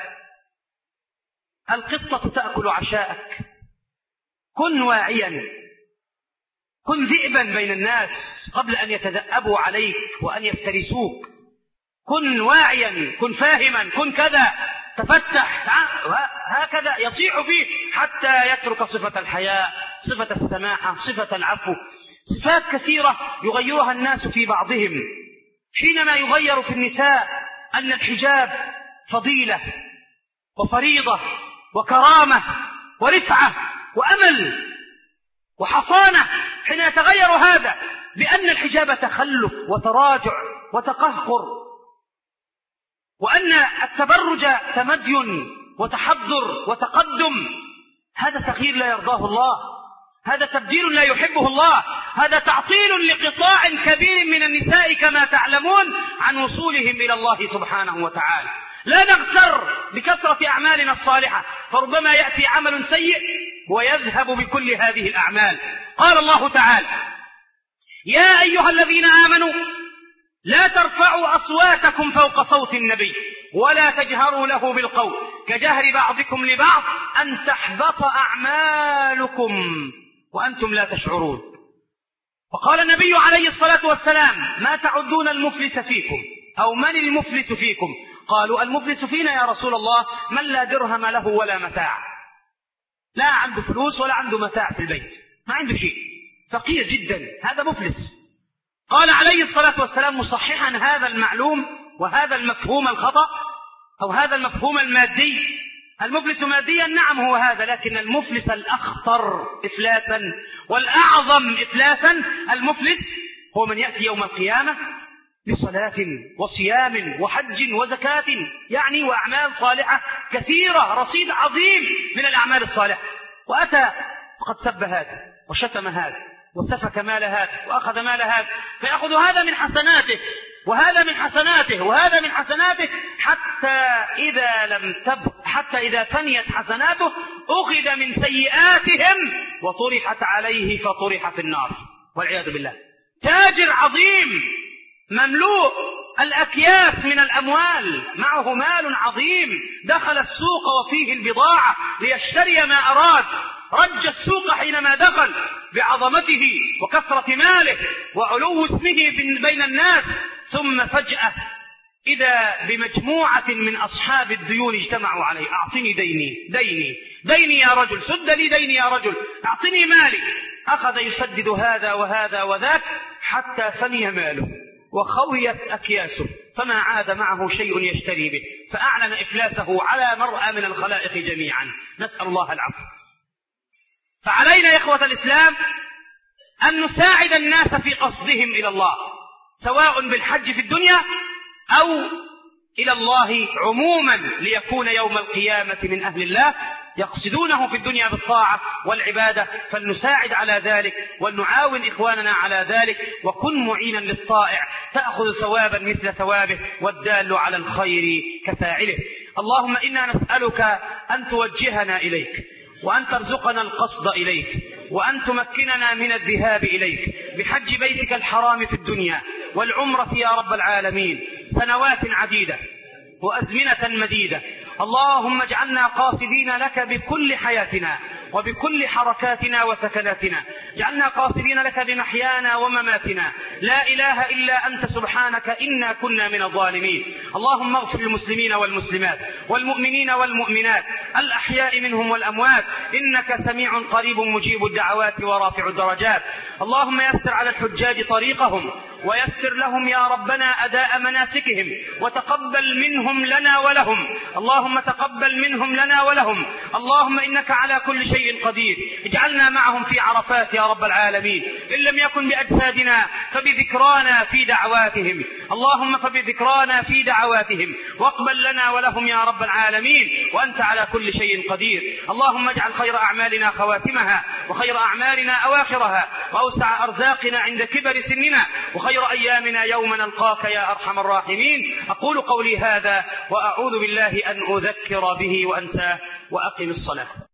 القطة تأكل عشاءك. كن واعيا، كن ذئبا بين الناس قبل أن يتذأبوا عليك وأن يفترسوك. كن واعيا، كن فاهما، كن كذا، تفتح، هكذا يصيح فيه حتى يترك صفة الحياء، صفة السماحة، صفة العفو، صفات كثيرة يغيرها الناس في بعضهم. حينما يغير في النساء أن الحجاب فضيلة وفريضة وكرامة ورفعة وأمل وحصانة، حين يتغير هذا بأن الحجاب تخلف وتراجع وتقهقر، وأن التبرج تمدين وتحضر وتقدم، هذا تغيير لا يرضاه الله، هذا تبديل لا يحبه الله، هذا تعطيل لقطاع كبير من النساء كما تعلمون عن وصولهم إلى الله سبحانه وتعالى. لا نغتر بكثرة أعمالنا الصالحة، فربما يأتي عمل سيء ويذهب بكل هذه الأعمال. قال الله تعالى: يا أيها الذين آمنوا لا ترفعوا أصواتكم فوق صوت النبي ولا تجهروا له بالقول كجهر بعضكم لبعض أن تحبط أعمالكم وأنتم لا تشعرون. وقال النبي عليه الصلاة والسلام: ما تعدون المفلس فيكم، أو من المفلس فيكم؟ قالوا: المفلس فينا يا رسول الله من لا درهم له ولا متاع، لا عنده فلوس ولا عنده متاع في البيت، ما عنده شيء، فقير جدا، هذا مفلس. قال عليه الصلاة والسلام مصححا هذا المعلوم وهذا المفهوم الخطأ: أو هذا المفهوم المادي. المفلس ماديا نعم هو هذا، لكن المفلس الأخطر إفلاسا والأعظم إفلاسا المفلس هو من يأتي يوم القيامة بصلاة وصيام وحج وزكاة، يعني وأعمال صالحة كثيرة، رصيد عظيم من الأعمال الصالحة، وأتى وقد سب هذا وشتم هذا وسفك مال هذا وأخذ مال هذا، فيأخذ هذا من حسناته وهذا من حسناته وهذا من حسناته، حتى إذا لم تب حتى إذا فنيت حسناته أخذ من سيئاتهم وطرحت عليه فطرح في النار والعياذ بالله. تاجر عظيم مملوء الأكياس من الأموال، معه مال عظيم، دخل السوق وفيه البضاعة ليشتري ما أراد، رج السوق حينما دخل بعظمته وكثرة ماله وعلو اسمه بين الناس، ثم فجأة إذا بمجموعة من أصحاب الديون اجتمعوا عليه: أعطني ديني ديني ديني يا رجل، سد لي ديني يا رجل، أعطني مالي. أخذ يسدد هذا وهذا وذاك حتى فني ماله وخويت أكياسه، فما عاد معه شيء يشتري به، فأعلن إفلاسه على مرأى من الخلائق جميعا، نسأل الله العفو. فعلينا يا إخوة الإسلام أن نساعد الناس في قصدهم إلى الله، سواء بالحج في الدنيا أو إلى الله عموما، ليكون يوم القيامة من أهل الله يقصدونه في الدنيا بالطاعة والعبادة، فلنساعد على ذلك ونعاون إخواننا على ذلك، وكن معينا للطائع تأخذ ثوابا مثل ثوابه والدال على الخير كفاعله. اللهم إنا نسألك أن توجهنا إليك، وأن ترزقنا القصد إليك، وأن تمكننا من الذهاب إليك بحج بيتك الحرام في الدنيا والعمرة يا رب العالمين سنوات عديدة وأزمنة مديدة. اللهم اجعلنا قاصدين لك بكل حياتنا وبكل حركاتنا وسكناتنا، اجعلنا قاصدين لك بمحيانا ومماتنا، لا إله إلا أنت سبحانك إنا كنا من الظالمين. اللهم اغفر للمسلمين والمسلمات والمؤمنين والمؤمنات الأحياء منهم والأموات، إنك سميع قريب مجيب الدعوات ورافع الدرجات. اللهم يسر على الحجاج طريقهم ويسر لهم يا ربنا أداء مناسكهم، وتقبل منهم لنا ولهم، اللهم تقبل منهم لنا ولهم. اللهم إنك على كل شيء قدير، اجعلنا معهم في عرفات يا رب العالمين، إن لم يكن بأجسادنا فبذكرانا في دعواتهم، اللهم فبذكرانا في دعواتهم، واقبل لنا ولهم يا رب العالمين، وأنت على كل شيء قدير. اللهم اجعل خير أعمالنا خواتمها، وخير أعمالنا أواخرها، وأوسع أرزاقنا عند كبر سننا، وخير أيامنا يوم نلقاك يا أرحم الراحمين. أقول قولي هذا وأعوذ بالله أن أذكر به وأنساه، وأقم الصلاة.